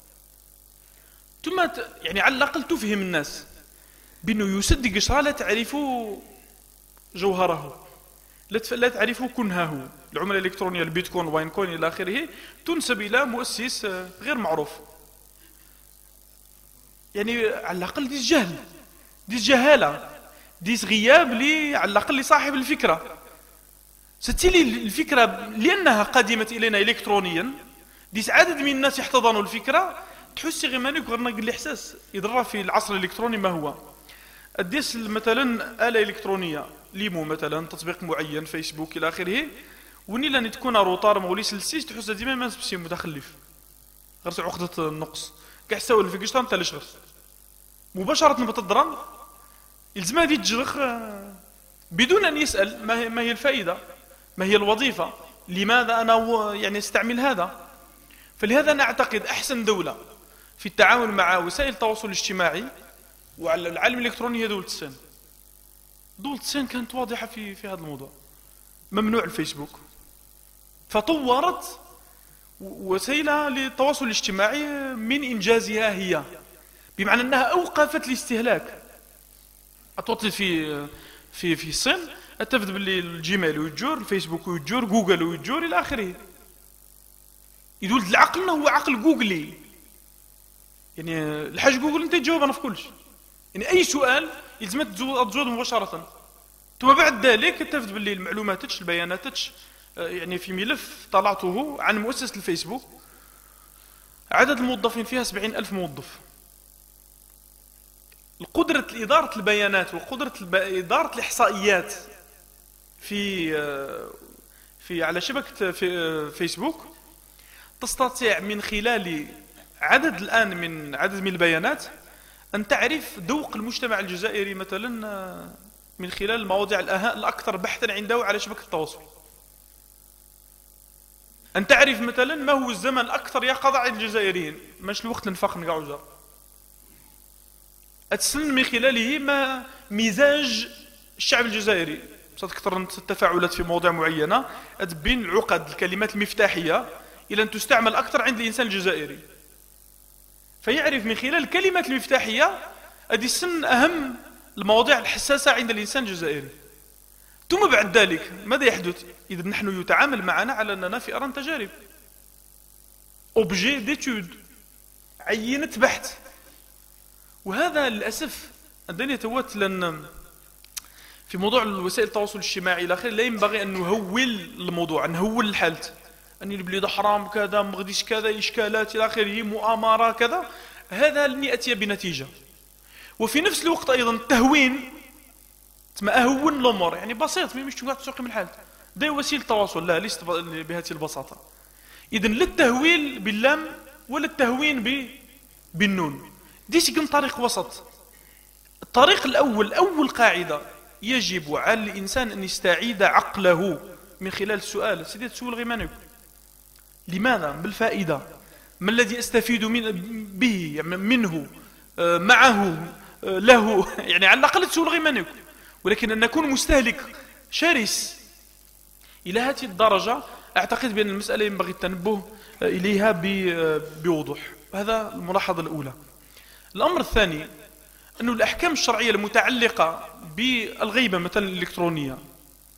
ثم يعني على الاقل تفهم الناس بانه يسد قشره لا تعرف جوهره، لا تعرف كنهه. العمله الالكترونيه البيتكوين واين كوين الى اخره تنسب الى مؤسس غير معروف. يعني على الاقل ديس جهل، ديس جهاله، ديس غياب لي على الاقل لصاحب الفكره. ستيلي الفكره لانها قدمت الينا الكترونيا، ديس عدد من الناس يحتضنوا الفكره تحسي غير مانيك غير نقل الاحساس يضرب في العصر الالكتروني. ما هو اديس مثلا اله الكترونيه ليمو مثلا تطبيق معين فيسبوك الى اخره، وني لان تكون روطار موليس للسيس تحس ديما ما نسبسي متخلف غير عقده النقص كاع ساول في قشطه نتا لشغل مباشره بتضرم يلزم هذه تجرخ بدون ان يسال ما هي, ما هي الفائده، ما هي الوظيفه، لماذا انا يعني استعمل هذا. فلهذا انا اعتقد احسن دوله في التعامل مع وسائل التواصل الاجتماعي وعلى العالم الالكتروني هي دوله الصين. دولة الصين كانت واضحة في في هذا الموضوع، ممنوع الفيسبوك، فطورت وسيلة للتواصل الاجتماعي من إنجازها هي، بمعنى أنها أوقفت الاستهلاك. أتوطي في في في الصين أتفد باللي الجيميل ويجور، الفيسبوك ويجور، جوجل ويجور إلى آخره. يقول العقل هو عقل جوجلي، يعني الحاج جوجل أنت تجاوب أنا في كلش، يعني أي سؤال يلزم تجاوب مباشرة. ثم بعد ذلك تفد باللي المعلومات البيانات يعني في ملف طلعته عن مؤسسة الفيسبوك عدد الموظفين فيها سبعين ألف موظف. قدرة إدارة البيانات وقدرة إدارة الإحصائيات في في على شبكة في فيسبوك تستطيع من خلال عدد الآن من عدد من البيانات أن تعرف ذوق المجتمع الجزائري مثلا من خلال المواضيع الأكثر بحثا عنده على شبكة التواصل. أن تعرف مثلا ما هو الزمن الأكثر يقظة عند الجزائريين، مش الوقت لنفاق نقعوا جار. أتسن من خلاله ما مزاج الشعب الجزائري، ستكثر التفاعلات في مواضيع معينة أتبين العقد الكلمات المفتاحية إلى أن تستعمل أكثر عند الإنسان الجزائري، فيعرف من خلال الكلمات المفتاحية أدي السن أهم المواضيع الحساسة عند الإنسان الجزائري. ثم بعد ذلك ماذا يحدث؟ إذا نحن يتعامل معنا على أننا في أران تجارب، أوبجي ديتود، عينة بحث. وهذا للأسف عندنا يتوت لأن في موضوع وسائل التواصل الاجتماعي إلى آخره لا ينبغي أن نهول الموضوع، نهول الحالة، أن البلاد حرام كذا مغديش كذا إشكالات إلى آخره مؤامرة كذا. هذا لن يأتي بنتيجة. وفي نفس الوقت أيضا التهوين تما أهون الأمور، يعني بسيط مش تقعد تسوق من الحالة ده وسيلة التواصل، لا ليست بهذه البساطة. إذن لا التهويل باللام ولا التهوين ب بالنون، دي سيكون طريق وسط. الطريق الأول أول قاعدة يجب على الإنسان أن يستعيد عقله من خلال السؤال. سيدي تسول غير مانك لماذا؟ بالفائدة، ما الذي أستفيد من به منه معه له، يعني على الأقل تسول غير مانك. ولكن أن نكون مستهلك شرس إلى هذه الدرجة أعتقد بأن المسألة ينبغي التنبه إليها بوضوح. هذا الملاحظة الأولى. الأمر الثاني أن الأحكام الشرعية المتعلقة بالغيبة مثلا الإلكترونية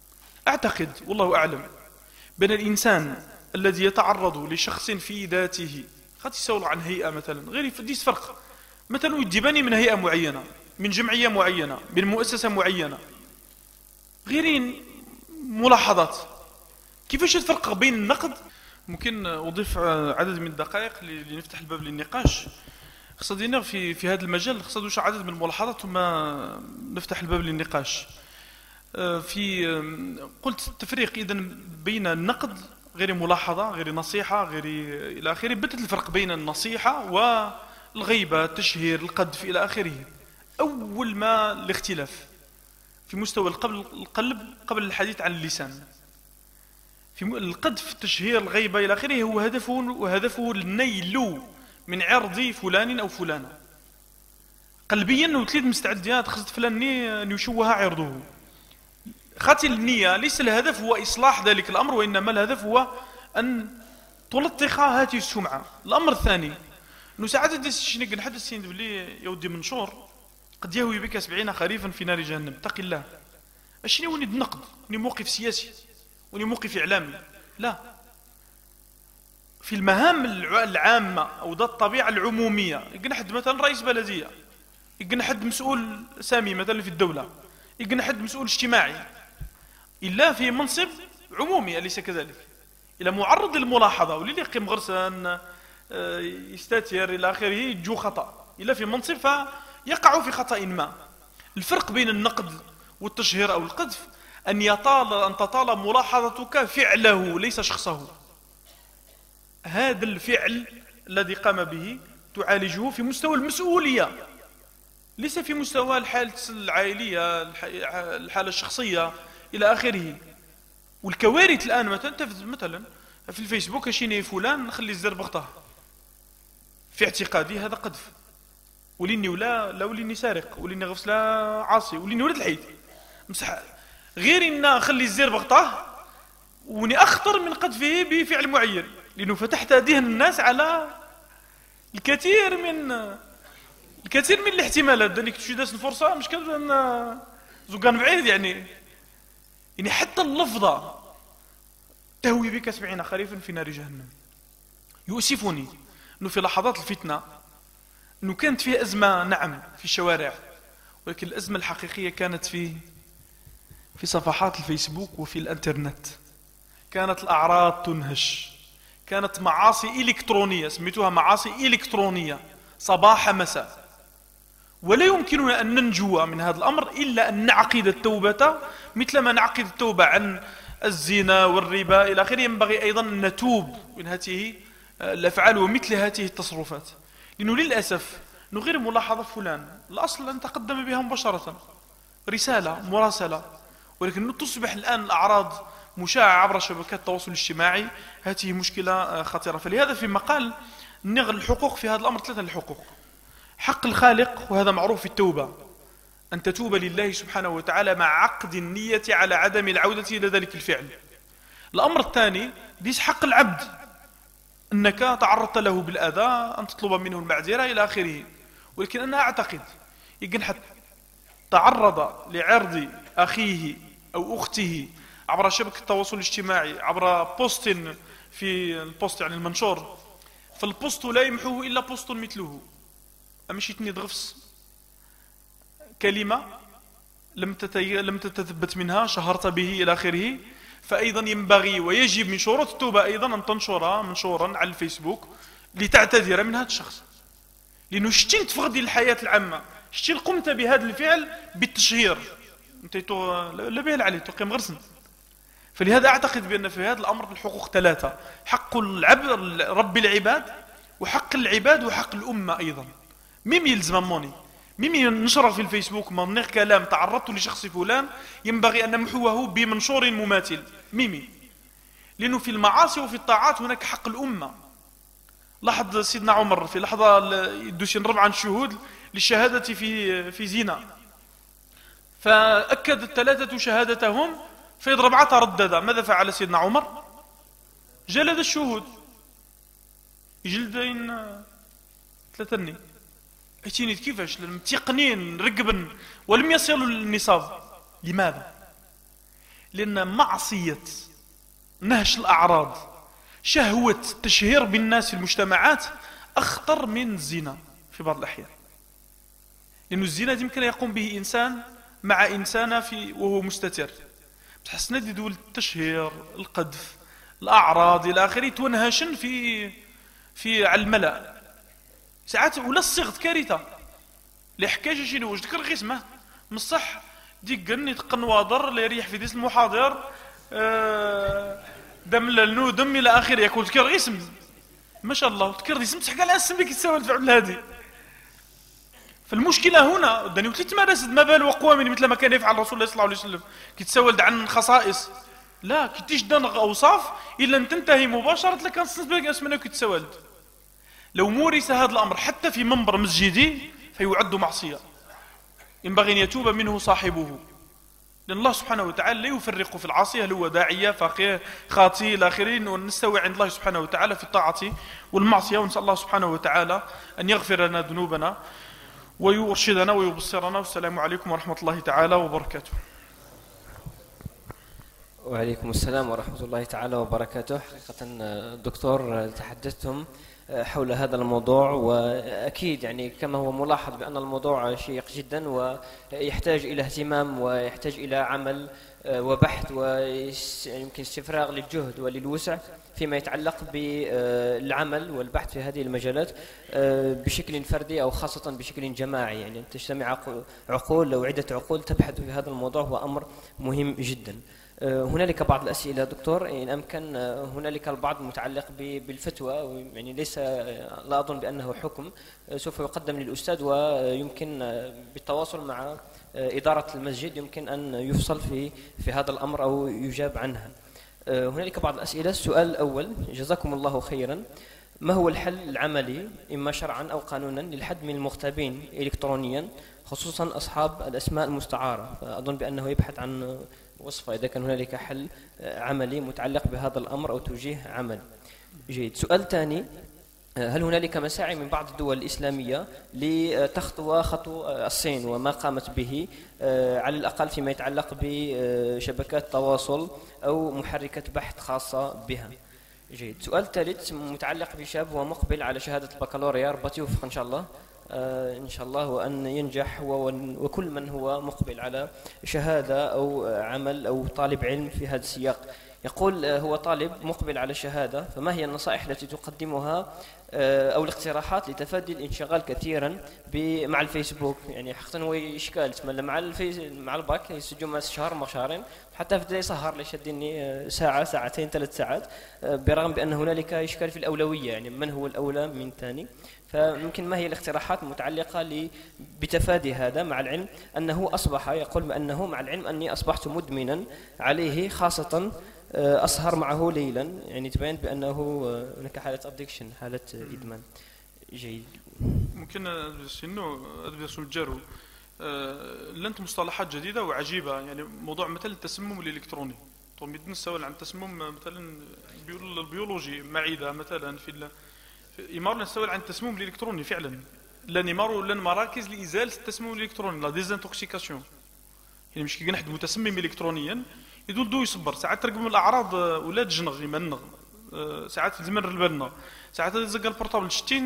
أعتقد والله أعلم بأن الإنسان الذي يتعرض لشخص في ذاته، قد يسول عن هيئة مثلا غير ديس فرق، مثلا يجيبني من هيئة معينة، من جمعية معينة، من مؤسسة معينة، غيرين ملاحظات. كيفاش الفرق بين النقد؟ ممكن أضيف عدد من الدقائق لنفتح الباب للنقاش. اقصدنا في في هذا المجال اقصد عدد من الملاحظات ثم نفتح الباب للنقاش. في قلت التفريق إذا بين النقد غير ملاحظة، غير نصيحة، غير إلى آخره. بدت الفرق بين النصيحة والغيبة، التشهير، القذف إلى آخره. أول ما الاختلاف في مستوى القلب قبل الحديث عن اللسان. في القذف، التشهير، الغيبة إلى آخره هو هدفه وهدفه النيل من عرض فلان أو فلانة. قلبيا أنه تليد مستعد يا تخصد فلان أن يشوه عرضه. خاطر النية ليس الهدف هو إصلاح ذلك الأمر، وإنما الهدف هو أن تلطخ هذه السمعة. الأمر الثاني أنه ساعات الشنق نحدث السيد بلي يودي منشور قد يهوي بك سبعين خريفا في نار جهنم. اتق الله. أشني وني النقد، وني موقف سياسي، وني موقف إعلامي، لا. في المهام العامة أو ذات الطبيعة العمومية، يقن حد مثلا رئيس بلدية، يقن حد مسؤول سامي مثلا في الدولة، يقن حد مسؤول اجتماعي، إلا في منصب عمومي أليس كذلك؟ إلى معرض للملاحظة وللي يقيم غرسا يستاتير إلى آخره يجو خطأ، إلا في منصب فيقع في خطأ ما. الفرق بين النقد والتشهير أو القذف أن يطال أن تطال ملاحظتك فعله ليس شخصه. هذا الفعل الذي قام به تعالجه في مستوى المسؤولية، ليس في مستوى الحالة العائلية، الحالة الشخصية إلى آخره. والكوارث الآن مثلا مثلا في الفيسبوك شيني فلان نخلي الزر بغطاه، في اعتقادي هذا قذف، وليني ولا لا وليني سارق، وليني غفص لا عاصي، وليني ولد الحيد مسح، غير إن أخلي الزر بغطاه وني أخطر من قذفه بفعل معين، لأنه فتحت ذهن الناس على الكثير من الكثير من الاحتمالات. ذلك تشي داس الفرصة مش كذا أن زوجان بعيد يعني يعني حتى اللفظة تهوي بك سبعين خريفا في نار جهنم. يؤسفني أنه في لحظات الفتنة أنه كانت فيها أزمة نعم في الشوارع، ولكن الأزمة الحقيقية كانت في في صفحات الفيسبوك وفي الانترنت. كانت الأعراض تنهش، كانت معاصي إلكترونية، سميتوها معاصي إلكترونية صباح مساء. ولا يمكننا أن ننجو من هذا الأمر إلا أن نعقد التوبة مثل ما نعقد التوبة عن الزنا والربا إلى آخره. ينبغي أيضا أن نتوب من هذه الأفعال ومثل هذه التصرفات، لأنه للأسف أنه غير ملاحظة فلان الأصل أن تقدم بها مباشرة رسالة مراسلة، ولكن تصبح الآن الأعراض مشاعة عبر شبكات التواصل الاجتماعي. هذه مشكلة خطيرة. فلهذا في مقال نغل الحقوق في هذا الأمر ثلاثة الحقوق: حق الخالق، وهذا معروف في التوبة، أن تتوب لله سبحانه وتعالى مع عقد النية على عدم العودة إلى ذلك الفعل. الأمر الثاني ليس حق العبد، أنك تعرضت له بالأذى أن تطلب منه المعذرة إلى آخره. ولكن أنا أعتقد يمكن حتى تعرض لعرض أخيه أو أخته عبر شبكة التواصل الاجتماعي، عبر بوست في البوست يعني المنشور، فالبوست لا يمحوه إلا بوست مثله. أمشي تنيد غفص كلمة لم تتي... لم تتثبت منها، شهرت به إلى آخره، فأيضا ينبغي ويجب من شروط التوبة أيضا أن تنشر منشورا على الفيسبوك لتعتذر من هذا الشخص، لأنه شتين تفقدي الحياة العامة، شتين قمت بهذا الفعل بالتشهير، أنت لا بيل عليه تقيم غرسن. فلهذا أعتقد بأن في هذا الأمر الحقوق ثلاثة: حق العبد رب العباد، وحق العباد، وحق الأمة أيضا. ميم يلزم موني ميم ينشر في الفيسبوك من كلام تعرضت لشخص فلان ينبغي أن نمحوه بمنشور مماثل ميمي، لأنه في المعاصي وفي الطاعات هناك حق الأمة. لاحظ سيدنا عمر في لحظة يدوش نربع عن الشهود للشهادة في في زنا، فأكد الثلاثة شهادتهم فيضرب عطا رددا. ماذا فعل سيدنا عمر؟ جلد الشهود جلدين ثلاثني. اتيني كيفاش متيقنين رقبا ولم يصلوا للنصاب. لماذا؟ لأن معصية نهش الأعراض شهوة التشهير بالناس في المجتمعات أخطر من الزنا في بعض الأحيان. لأن الزنا يمكن يقوم به إنسان مع إنسان في وهو مستتر، بحسنا دي دول التشهير، القذف، الأعراض إلى آخره تونهشن في في على الملأ ساعات ولا الصيغة كارثة لحكاية شنو واش ذكر غير اسمه مصح ديك قرني تقنواضر اللي يريح في ديس المحاضر آه دم للنو دم إلى آخره يقول ذكر اسم ما شاء الله تذكر اسم تحكى على اسم اللي كيتساوى الفعل هذه. فالمشكلة هنا داني وتتمارس ما بال وقوام مثل ما كان يفعل رسول الله صلى الله عليه وسلم كيتساول عن خصائص لا كيتيش دان أوصاف إلا أن تنتهي مباشرة لك نصنص اسمنا كيتساولد. لو مورس هذا الأمر حتى في منبر مسجدي فيعد معصية ينبغي أن يتوب منه صاحبه، لأن الله سبحانه وتعالى لا يفرق في العاصية هل هو داعية فقيه خاطي إلى آخره، ونستوي عند الله سبحانه وتعالى في الطاعة والمعصية. ونسأل الله سبحانه وتعالى أن يغفر لنا ذنوبنا ويرشدنا ويبصرنا. والسلام عليكم ورحمة الله تعالى وبركاته. وعليكم السلام ورحمة الله تعالى وبركاته. حقيقة دكتور تحدثتم حول هذا الموضوع، وأكيد يعني كما هو ملاحظ بأن الموضوع شيق جدا ويحتاج إلى اهتمام ويحتاج إلى عمل وبحث ويمكن استفراغ للجهد وللوسع فيما يتعلق بالعمل والبحث في هذه المجالات بشكل فردي أو خاصة بشكل جماعي، يعني تجتمع عقول أو عدة عقول تبحث في هذا الموضوع هو أمر مهم جدا. هنالك بعض الأسئلة دكتور إن أمكن، هنالك البعض متعلق بالفتوى، يعني ليس لا أظن بأنه حكم سوف يقدم للأستاذ ويمكن بالتواصل مع إدارة المسجد يمكن أن يفصل في في هذا الأمر أو يجاب عنها. هنالك بعض الأسئلة. السؤال الأول جزاكم الله خيرا، ما هو الحل العملي إما شرعا أو قانونا للحد من المغتابين إلكترونيا خصوصا أصحاب الأسماء المستعارة؟ أظن بأنه يبحث عن وصفة إذا كان هنالك حل عملي متعلق بهذا الأمر أو توجيه عملي. جيد. سؤال ثاني، هل هنالك مساعي من بعض الدول الإسلامية لتخطو خطو الصين وما قامت به على الأقل فيما يتعلق بشبكات تواصل أو محركة بحث خاصة بها؟ جيد. سؤال ثالث متعلق بشاب ومقبل على شهادة البكالوريا، ربط يوفق إن شاء الله آه إن شاء الله وأن ينجح هو وكل من هو مقبل على شهادة أو عمل أو طالب علم في هذا السياق. يقول آه هو طالب مقبل على شهادة، فما هي النصائح التي تقدمها آه أو الاقتراحات لتفادي الانشغال كثيرا مع الفيسبوك؟ يعني حقا هو إشكال تملى مع الفيس مع الباك يسجل ما شهر ما شهرين حتى في سهر ليش يديني ساعة ساعتين ثلاث ساعات، آه برغم بأن هنالك إشكال في الأولوية، يعني من هو الأولى من ثاني. فممكن ما هي الاقتراحات المتعلقة بتفادي هذا، مع العلم أنه أصبح يقول بأنه مع العلم أني أصبحت مدمنا عليه، خاصة أسهر معه ليلا، يعني تبين بأنه هناك حالة أدكشن، حالة إدمان. جيد. ممكن إنه أدبس الجرو لنت مصطلحات جديدة وعجيبة، يعني موضوع مثل التسمم الإلكتروني. طبعا نسأل عن التسمم مثلا البيولوجي معيدة مثلا في إمارة نسأل عن التسمم الإلكتروني فعلا، لأن إمارة لأن مراكز لإزالة التسمم الإلكتروني لا ديزانتوكسيكاسيون، يعني مش كي نحد متسمم إلكترونيا يدول دو يصبر ساعات ترقب من الأعراض ولا تجنغ يمنغ ساعات تزمر البلنا ساعات تزقى البورتابل شتين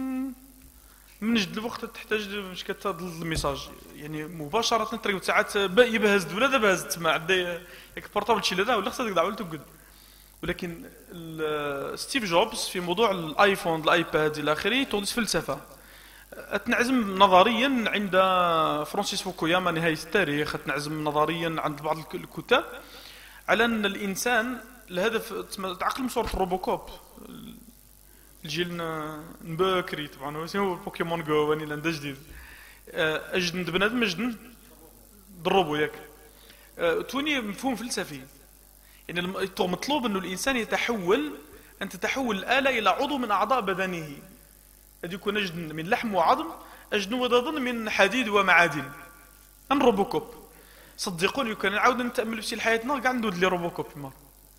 من جد الوقت تحتاج مش كتضل الميساج، يعني مباشرة ترقب ساعات يبهز ولا دا بهز تسمع عدي ياك البورتابل شي لا ولا خصك دعوة تقعد. ولكن ستيف جوبز في موضوع الايفون الايباد الى اخره تونس فلسفه اتنعزم نظريا عند فرانسيس فوكوياما نهايه التاريخ، اتنعزم نظريا عند بعض الكتاب على ان الانسان الهدف تعقل من صوره الروبوكوب الجيل نبكري طبعا هو بوكيمون جو واني لندا جديد اجد بنادم اجد ضربوا ياك توني مفهوم فلسفي، يعني المطلوب أنه الإنسان يتحول أن تتحول الآلة إلى عضو من أعضاء بدنه، أن يكون أجد من لحم وعظم أجد وضضن من حديد ومعادن. أن روبوكوب صدقوني كان نعاود نتأمل في حياتنا قاعد ندود لي روبوكوب مار.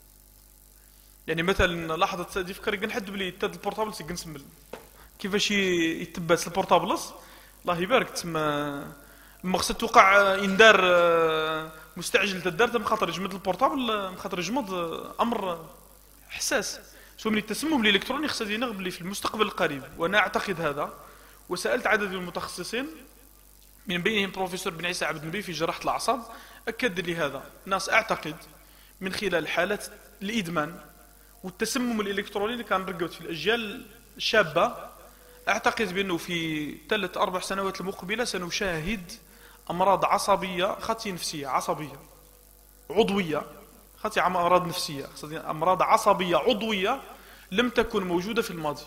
يعني مثلا لحظة دي فكر نحد بلي تاد البورتابل سي نسمل كيفاش يتباس البورتابلس الله يبارك تسمى المقصد توقع إندار مستعجل تدار مخاطر يجمد البورتابل مخاطر يجمد امر حساس. سو من التسمم الالكتروني خصنا ينغب لي في المستقبل القريب، وانا اعتقد هذا. وسالت عدد من المتخصصين من بينهم بروفيسور بن عيسى عبد النبي في جراحه الاعصاب، اكد لي هذا. ناس اعتقد من خلال حالات الادمان والتسمم الالكتروني اللي كان رقبت في الاجيال الشابه، اعتقد بانه في ثلاث اربع سنوات المقبله سنشاهد امراض عصبيه خاطي نفسيه عصبيه عضويه خاطي امراض نفسيه امراض عصبيه عضويه لم تكن موجوده في الماضي،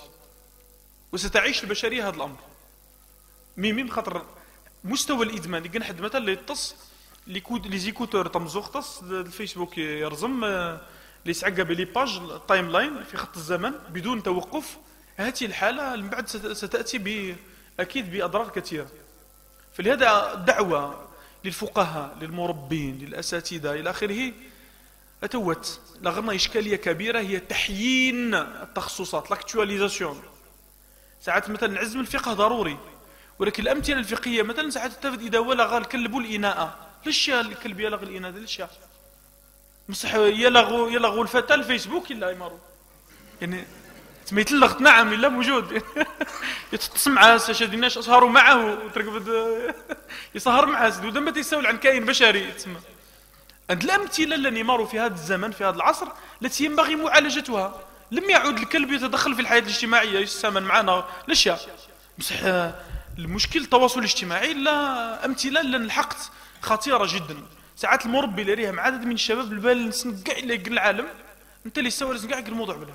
وستعيش البشريه هذا الامر. ميمين خاطر مستوى الادمان يقن حد مثلا اللي يتص لي كود لي زيكوتور تمزوق تص الفيسبوك يرزم لي سعقب لي باج التايم لاين في خط الزمن بدون توقف. هذه الحاله من بعد ستاتي ب اكيد باضرار كثيره. فلهذا دعوه للفقهاء للمربين للاساتذه الى اخره اتوت لغرنا اشكاليه كبيره هي تحيين التخصصات لاكتواليزاسيون. ساعات مثلا نعزم الفقه ضروري، ولكن الامثله الفقهيه مثلا ساعات تفد اذا ولغ الكلب الاناء، ليش الكلب يلغ الاناء ليش مصح يلغوا يلغوا الفتى الفيسبوك الا يمروا يعني تما يتلغت نعم الا موجود يتصل معاه شاديناش اسهروا معه وترقبد يسهر معاه ودم ما تيساول عن كائن بشري تسمى. عند الامثله اللي يمروا في هذا الزمن في هذا العصر التي ينبغي معالجتها. لم يعد الكلب يتدخل في الحياه الاجتماعيه يستعمل معنا ليش بصح المشكل التواصل الاجتماعي لا امثله اللي لحقت خطيره جدا. ساعات المربي اللي ريهم عدد من الشباب البال نسنقع اللي يقل العالم انت اللي سوى نسنقع الموضوع بلا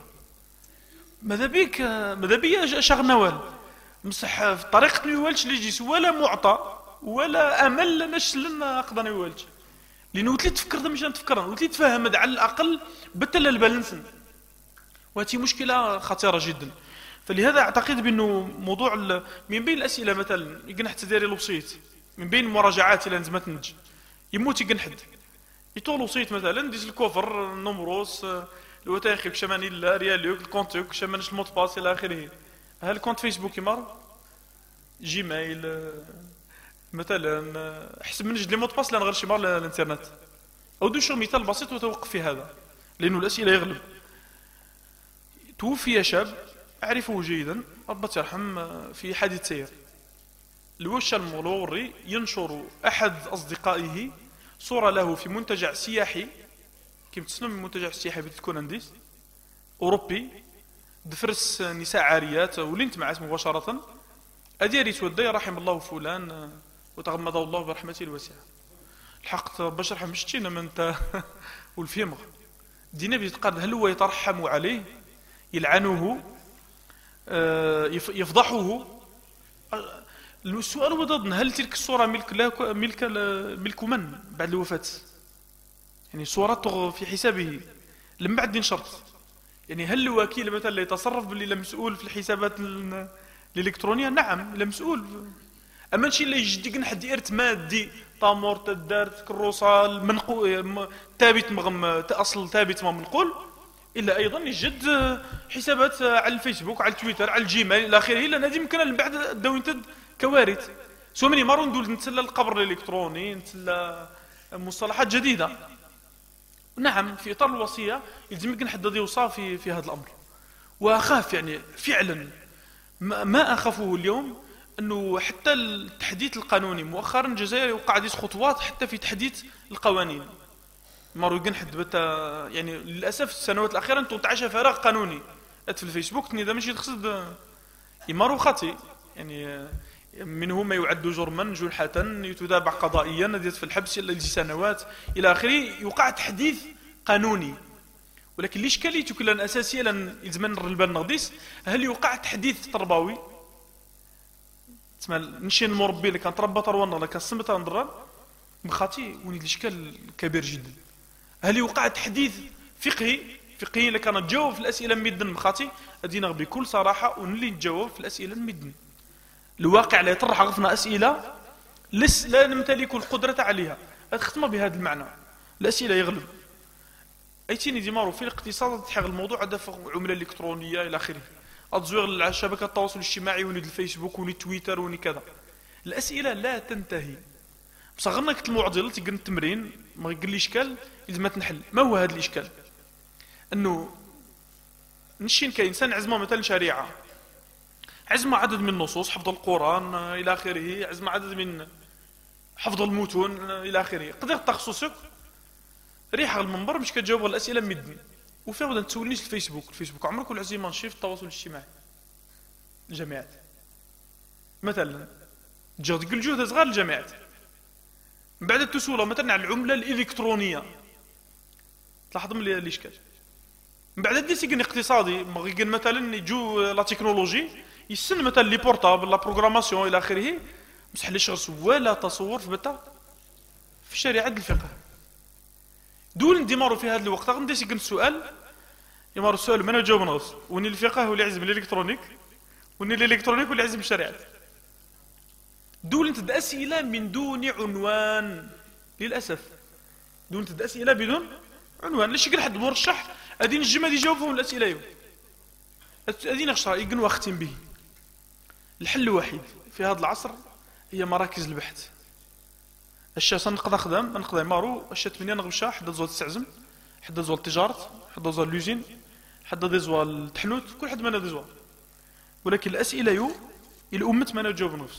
ماذا بيك ماذا بيا شغل نوال مصح في طريقه نوالش اللي يجي ولا معطى ولا امل نش لنا اقدر نوالش لانه وتلي تفكر ده مش نتفكر وتلي تفهم على الاقل بتل البالانسن. وهذه مشكله خطيره جدا. فلهذا اعتقد بانه موضوع من بين الاسئله مثلا يقنح تداري الوسيط من بين المراجعات اللي لازم تنج يموت يقنحد يطول وسيط مثلا ديز الكوفر النمروس الوثائق كشماني الرياليوك الكونتوك كشمانش الموت باس الى اخره. هل كونت فيسبوك يمر جيميل مثلا حسب من جدي موت باس لان غير شي مار الانترنت او دوشر مثال بسيط وتوقف في هذا لانه الاسئله يغلب. توفي شاب اعرفه جيدا ربنا يرحم في حادث سير. الوش المغلوري ينشر احد اصدقائه صوره له في منتجع سياحي كيف تسمى المنتجع السياحي بتكون انديس اوروبي دفرس نساء عاريات ولنت معات مباشره اديري تودي رحم الله فلان وتغمضه الله برحمته الواسعه. الحق باش رحم شتينا من انت والفيمغ دينا بيتقال هل هو يترحم عليه يلعنه يفضحه. السؤال هو ضد هل تلك الصورة ملك ملك ملك من بعد الوفاة؟ يعني صورته في حسابه لم بعد ينشرط. يعني هل الوكيل مثلا اللي يتصرف باللي مسؤول في الحسابات الإلكترونية؟ نعم مسؤول. أما شيء اللي يجدق حد إرث مادي طامور تدارت كروسة المنقول ثابت مغم أصل ثابت ما منقول إلا أيضا يجد حسابات على الفيسبوك على تويتر على الجيميل إلى آخره. إلا هذه ممكن من بعد داونتد كوارث. سو مني مرة ندول نتسلى القبر الإلكتروني نتسلى مصطلحات جديدة. نعم في إطار الوصية يلزم يمكن حد يوصى في في هذا الأمر. وأخاف يعني فعلا ما أخافه اليوم أنه حتى التحديث القانوني مؤخرا الجزائر وقع ديس خطوات حتى في تحديث القوانين. مروا يقنحد بتا يعني للاسف السنوات الاخيره انتم تعيش فراغ قانوني في الفيسبوك تني اذا ماشي تقصد يمروا خطي يعني منه ما يعد جرما جنحه يتتابع قضائيا ديت في الحبس الى سنوات الى اخره. يوقع تحديث قانوني ولكن الاشكاليه كلها اساسيه لان يلزم نربان نغديس هل يوقع تحديث تربوي تسمى نشي المربي اللي كان تربى تروان ولا كان سمت نضرب مخاطي وني الاشكال كبير جدا. هل يوقع تحديث فقهي فقهي اللي كان تجاوب في الاسئله ميدن مخاطي ادينا بكل صراحه ونلي نجاوب في الاسئله الميدن. الواقع لا يطرح غفنا اسئله لس لا نمتلك القدره عليها. اختم بهذا المعنى الاسئله يغلب ايتيني ديمارو في الاقتصاد تحق الموضوع دفع عمله الكترونيه الى اخره اتزوير على شبكات التواصل الاجتماعي وني الفيسبوك وني تويتر وني كذا. الاسئله لا تنتهي صغرنا كت المعضله تيقن التمرين ما يقول لي اشكال لازم تنحل. ما هو هذا الاشكال؟ انه نشين كانسان عزمه مثلا شريعه، عزمه عدد من النصوص، حفظ القران الى اخره، عزمه عدد من حفظ المتون الى اخره. قدر تخصصك ريح على المنبر باش كتجاوب على الاسئله مدني، وفي غدا تسولنيش الفيسبوك. الفيسبوك عمرك ولا عزيمه نشيف التواصل الاجتماعي الجامعات مثلا تجاوب تقول جهد صغار الجامعات. من بعد تسولها مثلا على العمله الالكترونيه، تلاحظ من الاشكال. من بعد دي سيكن اقتصادي مغيقن مثلا يجو لا تكنولوجي يسن مثلا لي بورتابل لا بروغراماسيون الى اخره، بصح لي شخص ولا تصور في بتا في شريعه الفقه. دول نديمارو في هذا الوقت غندي سيكن السؤال يمارو السؤال ما نجاوب نغص وني الفقه ولا عزم الالكترونيك وني الالكترونيك ولا عزم الشريعه. دول انت اسئله من دون عنوان للاسف. دول انت اسئله بدون عنوان. ليش يقول حد مرشح ادين الجماعه يجاوبهم الاسئله يوم ادين اخشى يقن واختم به. الحل الوحيد في هذا العصر هي مراكز البحث. الشيء نقدر نخدم نقدر مارو الشيء ثمانية نغمشا حدا زول تستعزم، حدا زول التجاره، حدا زول لوزين، حدا دي زوال التحنوت، كل حد مانا دي زوال. ولكن الاسئله يو الامه ما نجاوب نفس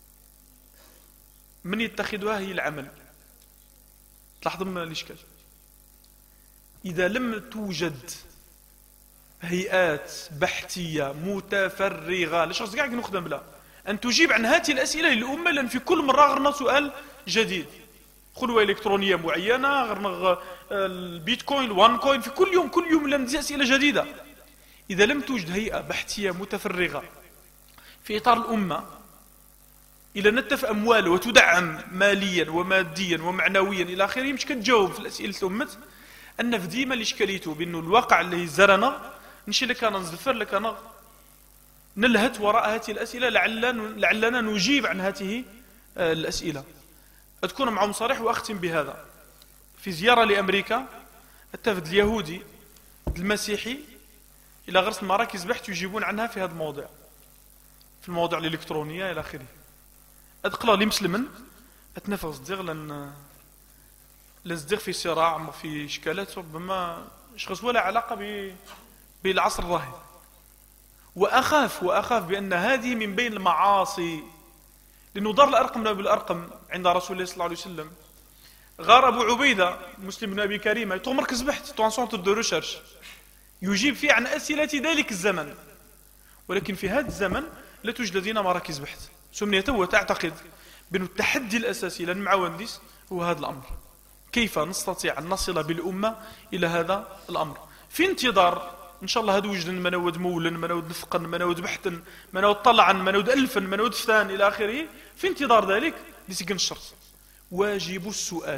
من يتخذها هي العمل. تلاحظ من الاشكال. اذا لم توجد هيئات بحثيه متفرغه ليش قصدي قاعد نخدم بلا ان تجيب عن هذه الاسئله للامه، لان في كل مره غرنا سؤال جديد. خلوه الكترونيه معينه، غرنا البيتكوين، الوان كوين، في كل يوم كل يوم لنا اسئله جديده. اذا لم توجد هيئه بحثيه متفرغه في اطار الامه الى نتف اموال وتدعم ماليا وماديا ومعنويا الى اخره، مش كتجاوب في الاسئله الامه ان في ديما الاشكاليته بانه الواقع اللي زرنا نشي لك انا نزفر لك انا نلهت وراء هذه الاسئله لعلنا لعلنا نجيب عن هذه الاسئله. تكون معهم صريح واختم بهذا. في زياره لامريكا التفد اليهودي المسيحي الى غرس مراكز بحث يجيبون عنها في هذا الموضوع، في المواضيع الالكترونيه الى اخره. ادقلا لي مسلما اتنفس دير لان لازدير في صراع في اشكالات ربما شخص ولا علاقه ب بالعصر الراهن. واخاف واخاف بان هذه من بين المعاصي، لانه دار الارقم بالارقم عند رسول الله صلى الله عليه وسلم. غار ابو عبيده مسلم بن ابي كريمه تو مركز بحث تو سونتر دو ريشيرش يجيب فيه عن اسئله ذلك الزمن، ولكن في هذا الزمن لا توجد لدينا مراكز بحث. سميت وتعتقد بأن التحدي الاساسي لن معاونديس هو هذا الامر. كيف نستطيع ان نصل بالامه الى هذا الامر في انتظار ان شاء الله هذا وجد منود مولا منود نفقا منود بحثا منود طلعا منود الفا منود فتان الى اخره. في انتظار ذلك لسجن الشرط واجب السؤال.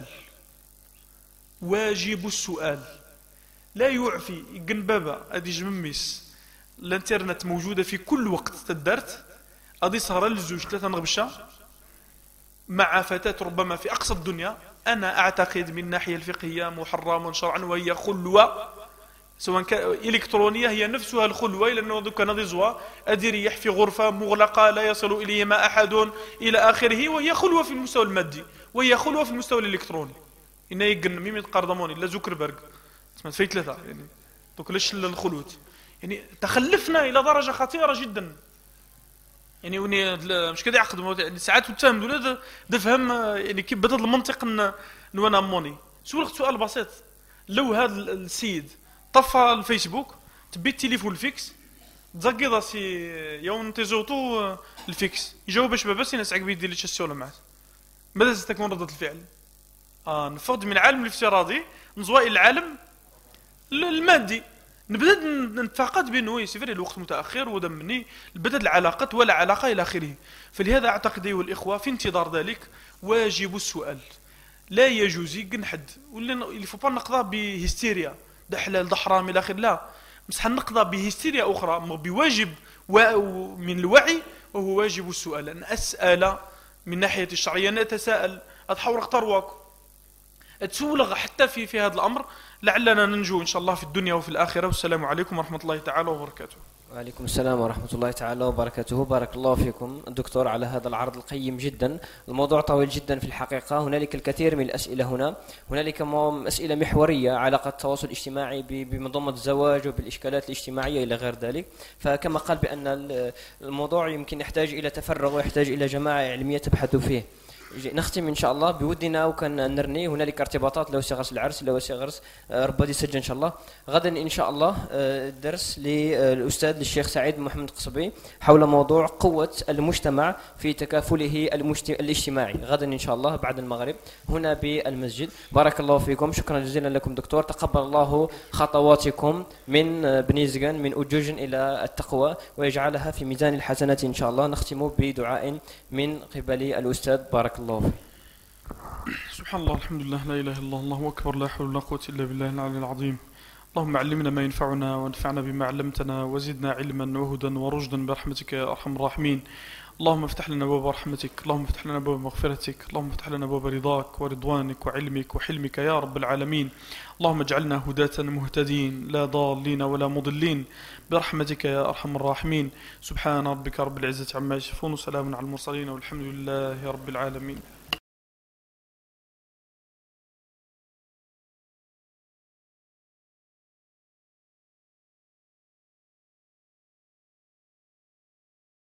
واجب السؤال لا يعفي جنبابا ادي جمميس الانترنت موجوده في كل وقت تدارت ادي سهره للزوج ثلاثه نغبشه مع فتاه ربما في اقصى الدنيا. انا اعتقد من الناحيه الفقهيه محرم شرعا وهي خلوه سواء كان الكترونيه هي نفسها الخلوه، لانه ذوك نضزوا ادي ريح في غرفه مغلقه لا يصل اليهما احد الى اخره، وهي خلوه في المستوى المادي وهي خلوه في المستوى الالكتروني. ان يقن ميم قردموني لا زوكربرغ سمعت في ثلاثه يعني دوك ليش الخلوت يعني تخلفنا الى درجه خطيره جدا. يعني وني مش كذا يعقد يعني ساعات تفهم ولا تفهم يعني كيف بدل المنطق نوانا موني. سولك سؤال بسيط، لو هذا السيد طفى الفيسبوك تبي التليفون الفيكس تزقض سي يوم تزوطو الفيكس يجاوب باش بس ينسعك بيدي لي السؤال معاه، ماذا ستكون ردة الفعل؟ اه نفض من العالم الافتراضي نزوا الى العالم المادي، نبدا نتفاقد بانه يسير الوقت متاخر ودمني بدات العلاقات ولا علاقه الى اخره. فلهذا اعتقد ايها الاخوه في انتظار ذلك واجب السؤال. لا يجوز يقن حد ولا اللي فو با نقضى بهستيريا ده حلال ده حرام الى اخره، لا بصح نقضى بهستيريا اخرى بواجب من الوعي وهو واجب السؤال. ان اسال من ناحيه الشرعيه ان اتساءل اتحور اختارواك تسولغ حتى في في هذا الامر لعلنا ننجو ان شاء الله في الدنيا وفي الاخره. والسلام عليكم ورحمه الله تعالى وبركاته. وعليكم السلام ورحمة الله تعالى وبركاته. بارك الله فيكم الدكتور على هذا العرض القيم جدا. الموضوع طويل جدا في الحقيقة، هنالك الكثير من الأسئلة هنا. هنالك أسئلة محورية، علاقة التواصل الاجتماعي بمنظومة الزواج وبالإشكالات الاجتماعية إلى غير ذلك. فكما قال بأن الموضوع يمكن يحتاج إلى تفرغ ويحتاج إلى جماعة علمية تبحث فيه. نختم إن شاء الله بودنا وكان نرني هنالك ارتباطات لو سيغرس العرس لو سيغرس ربادي سجن إن شاء الله. غدا إن شاء الله درس للأستاذ للشيخ سعيد محمد قصبي حول موضوع قوة المجتمع في تكافله الاجتماعي، غدا إن شاء الله بعد المغرب هنا بالمسجد. بارك الله فيكم، شكرا جزيلا لكم دكتور، تقبل الله خطواتكم من بنيزغان من أجوج إلى التقوى ويجعلها في ميزان الحسنات إن شاء الله. نختم بدعاء من قبل الأستاذ. بارك الله فيك. سبحان الله، الحمد لله، لا إله إلا الله، الله أكبر، لا حول ولا قوة إلا بالله العلي العظيم. اللهم علمنا ما ينفعنا وانفعنا بما علمتنا وزدنا علما وهدى ورشدا برحمتك يا أرحم الراحمين. اللهم افتح لنا باب رحمتك، اللهم افتح لنا باب مغفرتك، اللهم افتح لنا باب رضاك ورضوانك وعلمك وحلمك يا رب العالمين. اللهم اجعلنا هداة مهتدين لا ضالين ولا مضلين برحمتك يا أرحم الراحمين. سبحان ربك رب العزة عما يصفون وسلام على المرسلين والحمد لله رب العالمين.